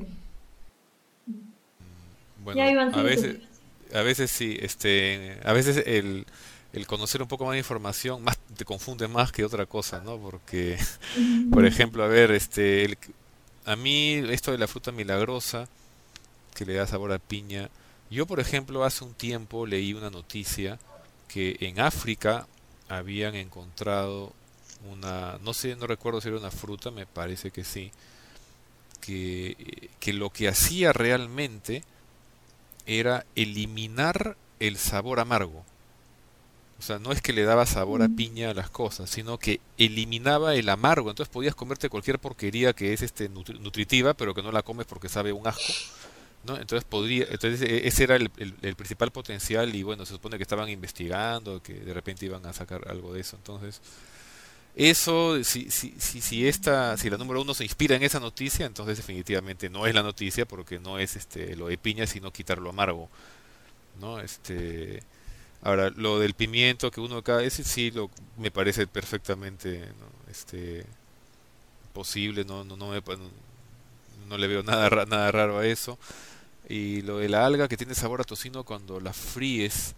Bueno, Ya, Iván, a sigue tú. veces, a veces sí, este, a veces el, el conocer un poco más de información más te confunde más que otra cosa, ¿no? Porque, por ejemplo, a ver, este, el- a mí esto de la fruta milagrosa que le da sabor a piña, yo, por ejemplo, hace un tiempo leí una noticia que en África habían encontrado una, no sé, no recuerdo si era una fruta, me parece que sí, que, que lo que hacía realmente era eliminar el sabor amargo. O sea, no es que le daba sabor a piña a las cosas, sino que eliminaba el amargo. Entonces podías comerte cualquier porquería que es este nutri- nutritiva, pero que no la comes porque sabe un asco, ¿no? Entonces podría, entonces e- ese era el, el- el principal potencial y bueno, se supone que estaban investigando, que de repente iban a sacar algo de eso. Entonces, eso, si, si, si, si esta, si la número uno se inspira en esa noticia, entonces definitivamente no es la noticia porque no es este lo de piña, sino quitar lo amargo, ¿no? Este, ahora, lo del pimiento que uno acá, ese sí lo, me parece perfectamente, ¿no? Este, posible, no, no, no, me, pa- no, no le veo nada, ra- nada raro a eso. Y lo de la alga que tiene sabor a tocino cuando la fríes,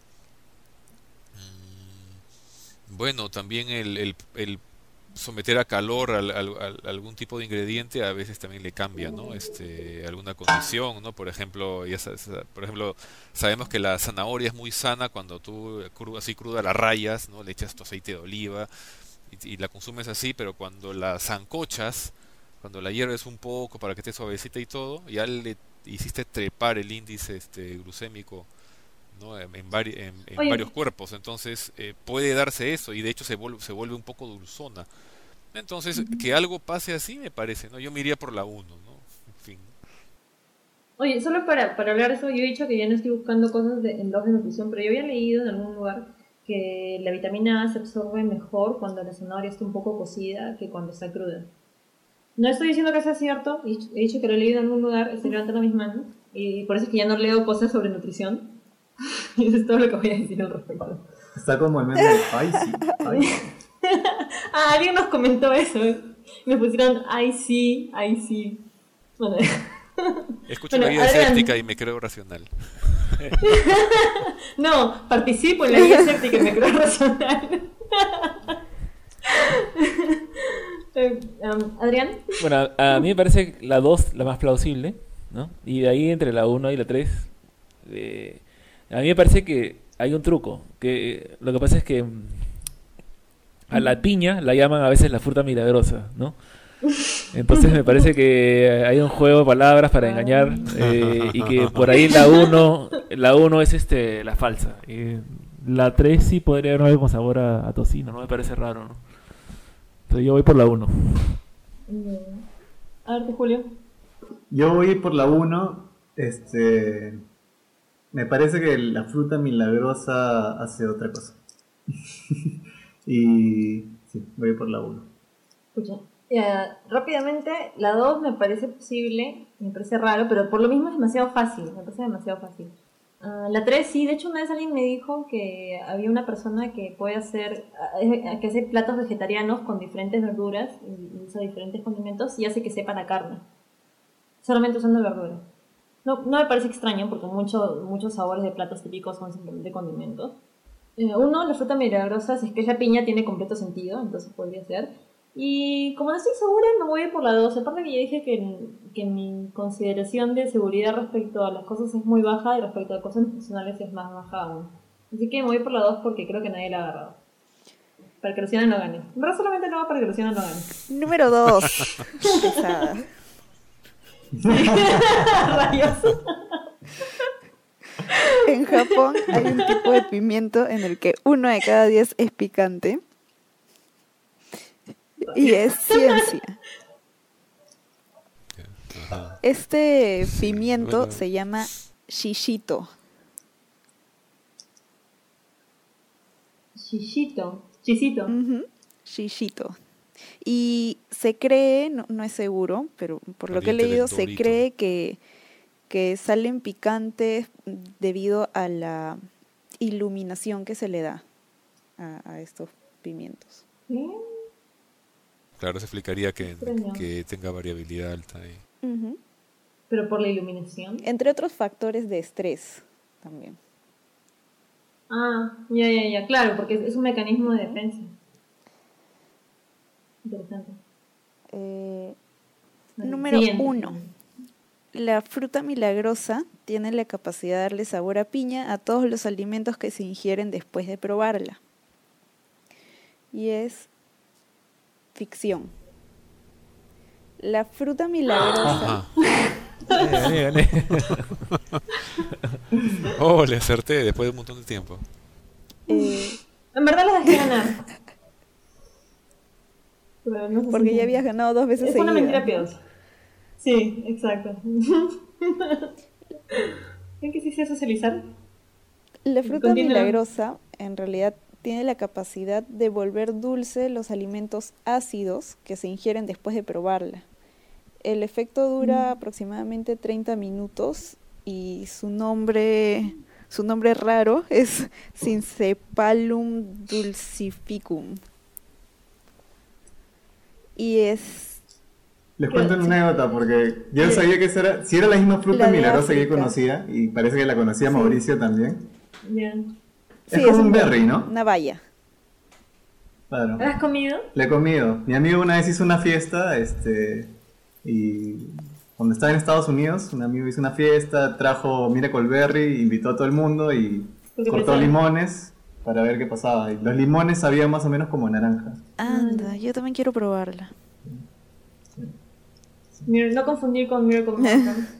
mm, bueno, también el, el, el someter a calor al- al- al- algún tipo de ingrediente a veces también le cambia, ¿no? Este, alguna condición, ¿no? Por ejemplo, ya sa- sa- por ejemplo, sabemos que la zanahoria es muy sana cuando tú cru- así cruda la rayas, ¿no? Le echas tu aceite de oliva y, y la consumes así, pero cuando la sancochas, cuando la hierves un poco para que esté suavecita y todo, ya le hiciste trepar el índice este glucémico, ¿no? En, en vari- en- en Oye. varios cuerpos, entonces eh, puede darse eso y de hecho se vuelve, se vuelve un poco dulzona. Entonces, que algo pase así me parece, ¿no? Yo me iría por la uno, ¿no? En fin. Oye, solo para, para hablar de eso, yo he dicho que ya no estoy buscando cosas de, en blogs de nutrición, pero yo había leído en algún lugar que la vitamina A se absorbe mejor cuando la zanahoria está un poco cocida que cuando está cruda. No estoy diciendo que sea cierto, he dicho- he dicho que lo he leído en algún lugar, estoy levantando mis manos, y por eso es que ya no leo cosas sobre nutrición. Y eso es todo lo que voy a decir al respecto. Está como el meme de ay sí, ay sí. Ah, alguien nos comentó eso. Me pusieron, ay sí, ay sí. Bueno, Escucho Bueno, la guía Adrián. escéptica y me creo racional. no, participo en la guía escéptica y me creo racional. Eh, Um, Adrián. Bueno, a, a mí me parece la dos la más plausible, ¿no? Y de ahí entre la uno y la tres, eh, a mí me parece que hay un truco, que eh, lo que pasa es que mm, a la piña la llaman a veces la fruta milagrosa, ¿no? Entonces me parece que hay un juego de palabras para engañar eh, y que por ahí la uno la uno es este la falsa. Y la tres sí podría haber algo con sabor a, a tocino, no me parece raro, ¿no? Entonces yo voy por la uno. A ver, Julio. Yo voy por la uno. Este, me parece que la fruta milagrosa hace otra cosa. Y sí, voy por la uno. Escucha. Yeah, rápidamente, la dos me parece posible, me parece raro, pero por lo mismo es demasiado fácil, me parece demasiado fácil. Uh, la tres sí, de hecho una vez alguien me dijo que había una persona que puede hacer, uh, que hace platos vegetarianos con diferentes verduras y usa diferentes condimentos y hace que sepa la carne, solamente usando verduras. No, no me parece extraño porque mucho, muchos sabores de platos típicos son simplemente condimentos. Uh, uno, la fruta milagrosa, si es que es la piña, tiene completo sentido, entonces podría ser. Y como no estoy segura, me voy a ir por la dos. Aparte que ya dije que, que mi consideración de seguridad respecto a las cosas es muy baja y respecto a cosas personales es más baja aún. Así que me voy por la dos porque creo que nadie la ha agarrado. Para que Luciana no gane. En verdad solamente no va para que Luciana no gane. Número dos. Pesada. Rayos. En Japón hay un tipo de pimiento en el que uno de cada diez es picante. Y es ciencia. Este pimiento bueno. se llama shishito. Shishito. Chisito. Uh-huh. Shishito. Y se cree, no, no es seguro, pero por lo que he Pariente del leído, se Dorito. cree que, que salen picantes debido a la iluminación que se le da a, a estos pimientos. ¿Eh? Claro, se explicaría que, Extraño. que tenga variabilidad alta ahí. Uh-huh. Pero por la iluminación. Entre otros factores de estrés también. Ah, ya, ya, ya. Claro, porque es, es un mecanismo de defensa. Interesante. Eh, Vale, número siguiente. uno. La fruta milagrosa tiene la capacidad de darle sabor a piña a todos los alimentos que se ingieren después de probarla. Y es ficción. La fruta milagrosa... Ajá. Gané, gané, gané. Oh, le acerté después de un montón de tiempo. eh, En verdad los dejé ganar. Pero no sé porque si- ya habías ganado dos veces Es una seguidas. mentira piadosa. Sí, exacto. ¿Ven que sí sé socializar? La fruta Continúa. milagrosa en realidad tiene la capacidad de volver dulce los alimentos ácidos que se ingieren después de probarla. El efecto dura aproximadamente treinta minutos y su nombre, su nombre raro es Syncephalum dulcificum. Y es Les cuento una anécdota porque yo sabía que esa era, si era la misma fruta La de milagrosa que yo África. conocía, y parece que la conocía Mauricio también. Bien. Es sí, como es un berry, ¿no? Una baya. Claro. ¿Lo has comido? Le he comido. Mi amigo una vez hizo una fiesta, este, y cuando estaba en Estados Unidos, un amigo hizo una fiesta, trajo Miracle Berry, invitó a todo el mundo y Porque cortó pensaba- limones para ver qué pasaba. Y los limones sabían más o menos como naranja. Anda, yo también quiero probarla. Mir- No confundir con Miracle Muffin.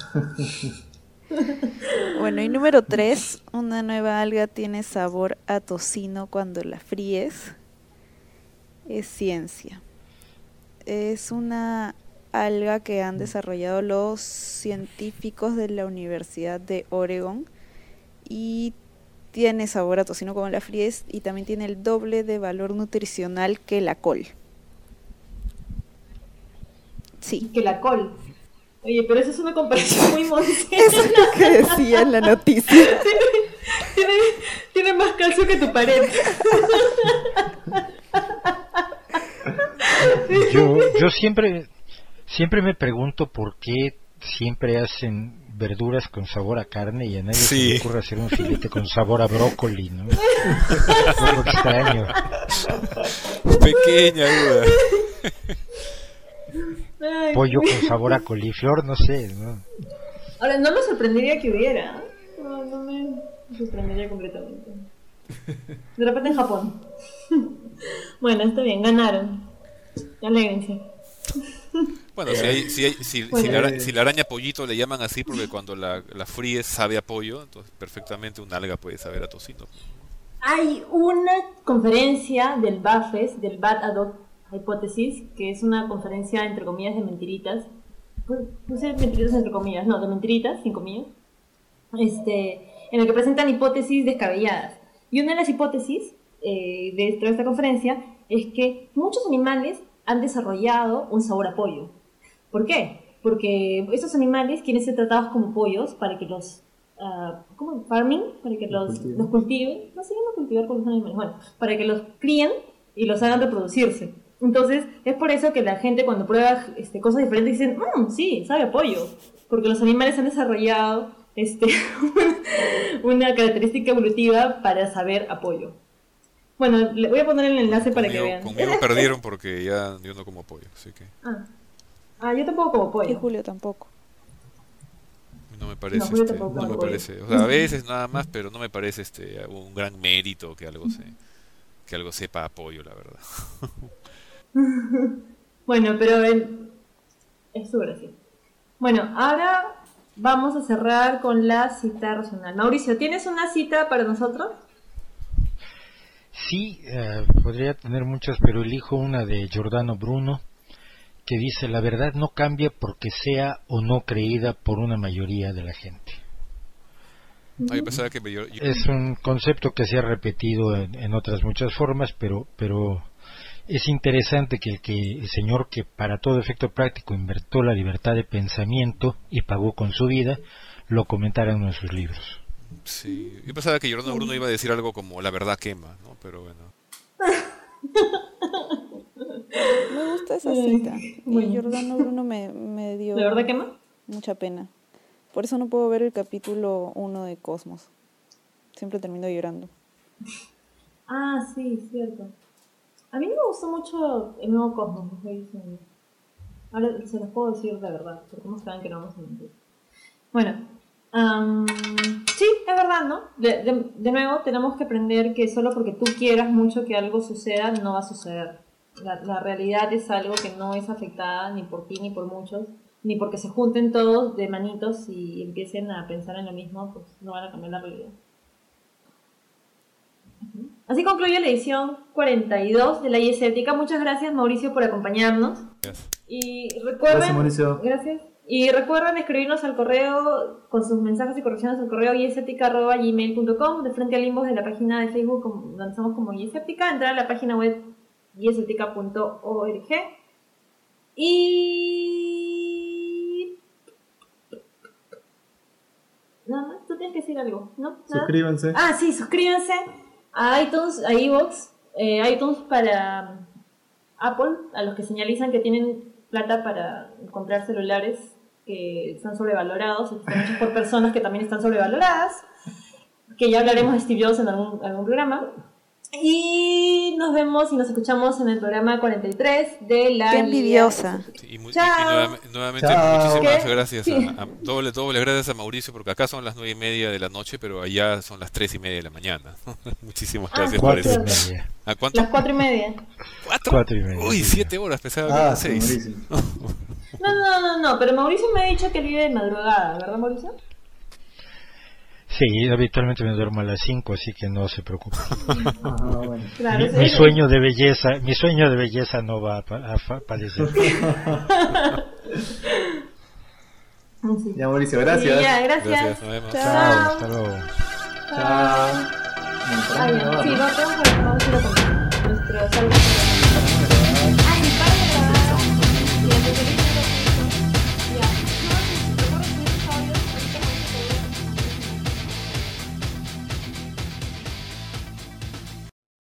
Bueno, y número tres, una nueva alga tiene sabor a tocino cuando la fríes. Es ciencia. Es una alga que han desarrollado los científicos de la Universidad de Oregon y tiene sabor a tocino cuando la fríes y también tiene el doble de valor nutricional que la col. Sí, Que la col. Oye, pero eso es una comparación muy monstruosa. eso es lo que decía en la noticia. Tiene, tiene más calcio que tu pared. Yo, yo siempre, siempre me pregunto por qué siempre hacen verduras con sabor a carne y a nadie se Sí. le ocurre hacer un filete con sabor a brócoli, ¿no? Es algo extraño. Pequeña duda. pollo con sabor a coliflor, no sé, ¿no? Ahora, no me sorprendería que hubiera. No, no me sorprendería completamente. De repente en Japón. Bueno, está bien, ganaron. Alégrense. Bueno, si, hay, si, hay, si, Bueno, si, la, ara- eh. si la araña pollito le llaman así porque cuando la, la fríes sabe a pollo, entonces perfectamente una alga puede saber a tocino. Hay una conferencia del BAFES, del Bad Ad Hypothesis, que es una conferencia entre comillas de mentiritas. Pues, no sé, mentiritas entre comillas, no, de mentiritas, sin comillas. Este, en el que presentan hipótesis descabelladas. Y una de las hipótesis eh, de toda esta conferencia es que muchos animales han desarrollado un sabor a pollo. ¿Por qué? Porque estos animales quieren ser tratados como pollos para que los Uh, ¿cómo? Farming, para que los, Cultiven. los cultiven, no se llama cultivar con los animales, bueno, para que los críen y los hagan reproducirse. Entonces, es por eso que la gente cuando prueba este, cosas diferentes dicen, mmm, sí, sabe a pollo, porque los animales han desarrollado este, una característica evolutiva para saber a pollo. Bueno, le voy a poner el enlace para que Conmigo, vean. conmigo perdieron porque ya yo no como pollo, así que Ah, ah yo tampoco como Y pollo. Julio tampoco. no me parece, No, Julio este, tampoco no me come pollo. parece, o sea, a veces nada más, pero no me parece este un gran mérito que algo se, que algo sepa a pollo, la verdad. Bueno, pero el... es su gracia. Bueno, ahora vamos a cerrar con la cita racional. Mauricio, ¿tienes una cita para nosotros? Sí, eh, podría tener muchas, pero elijo una de Giordano Bruno, que dice: la verdad no cambia porque sea o no creída por una mayoría de la gente. Ah, yo pensaba que me- yo- yo- Es un concepto que se ha repetido en, en otras muchas formas, pero, pero es interesante que el, que el señor que para todo efecto práctico inventó la libertad de pensamiento y pagó con su vida, lo comentara en uno de sus libros. sí, yo pensaba que Giordano Bruno iba a decir algo como la verdad quema, ¿no? Pero bueno. Me gusta esa Ay, cita. bueno. Y Giordano Bruno me, me dio ¿De verdad que no? mucha pena. Por eso no puedo ver el capítulo uno de Cosmos. Siempre termino llorando. Ah, sí, cierto. A mí me gustó mucho el nuevo Cosmos, me estoy diciendo. Ahora se los puedo decir de verdad, porque no saben que no vamos a mentir. Bueno, am, sí, es verdad, ¿no? De, de, de nuevo, tenemos que aprender que solo porque tú quieras mucho que algo suceda, no va a suceder. La, la realidad es algo que no es afectada ni por ti ni por muchos, ni porque se junten todos de manitos y empiecen a pensar en lo mismo, pues no van a cambiar la realidad. Así concluye la edición cuarenta y dos de la I Escéptica. Muchas gracias, Mauricio, por acompañarnos. Gracias. Y recuerden, Gracias, Mauricio. gracias. Y recuerden escribirnos al correo con sus mensajes y correcciones al correo iescéptica arroba gmail punto com, de frente al inbox de la página de Facebook como- donde estamos como iescéptica, entrar a la página web iescéptica punto org y nada más, tú tienes que decir algo, ¿no? ¿Nada? Suscríbanse. Ah, sí, suscríbanse a iTunes, a iVoox, eh, iTunes para Apple, a los que señalizan que tienen plata para comprar celulares que están sobrevalorados y que están hechos por personas que también están sobrevaloradas, que ya hablaremos de Steve Jobs en algún, algún programa. Y nos vemos y nos escuchamos en el programa cuarenta y tres de la Qué Guía. envidiosa. Sí, y, mu- y- y Chao. nuevamente, nuevamente Chao. muchísimas ¿Qué? gracias, Sí. a, a- doble, doble gracias a Mauricio, porque acá son las nueve y media de la noche, pero allá son las tres y media de la mañana. Muchísimas Ah, gracias por Cuatro eso. y media. ¿A cuánto? Las cuatro y media. ¿Cuatro? Cuatro y media, Uy, sí. siete horas, pensaba que Ah, eran sí, seis. Mauricio. No, no, no, no, pero Mauricio me ha dicho que él vive de madrugada, ¿verdad, Mauricio? Sí, habitualmente me duermo a las cinco, así que no se preocupe. Ajá, bueno. Claro, Mi, ese- mi sueño de belleza, mi sueño de belleza no va a, pa- a fa- padecer. Sí. Ya, Mauricio, gracias. Sí, ya, gracias. Gracias, nos vemos. Chao. Chao, hasta luego. Chao. Ah, bien. Sí, vamos a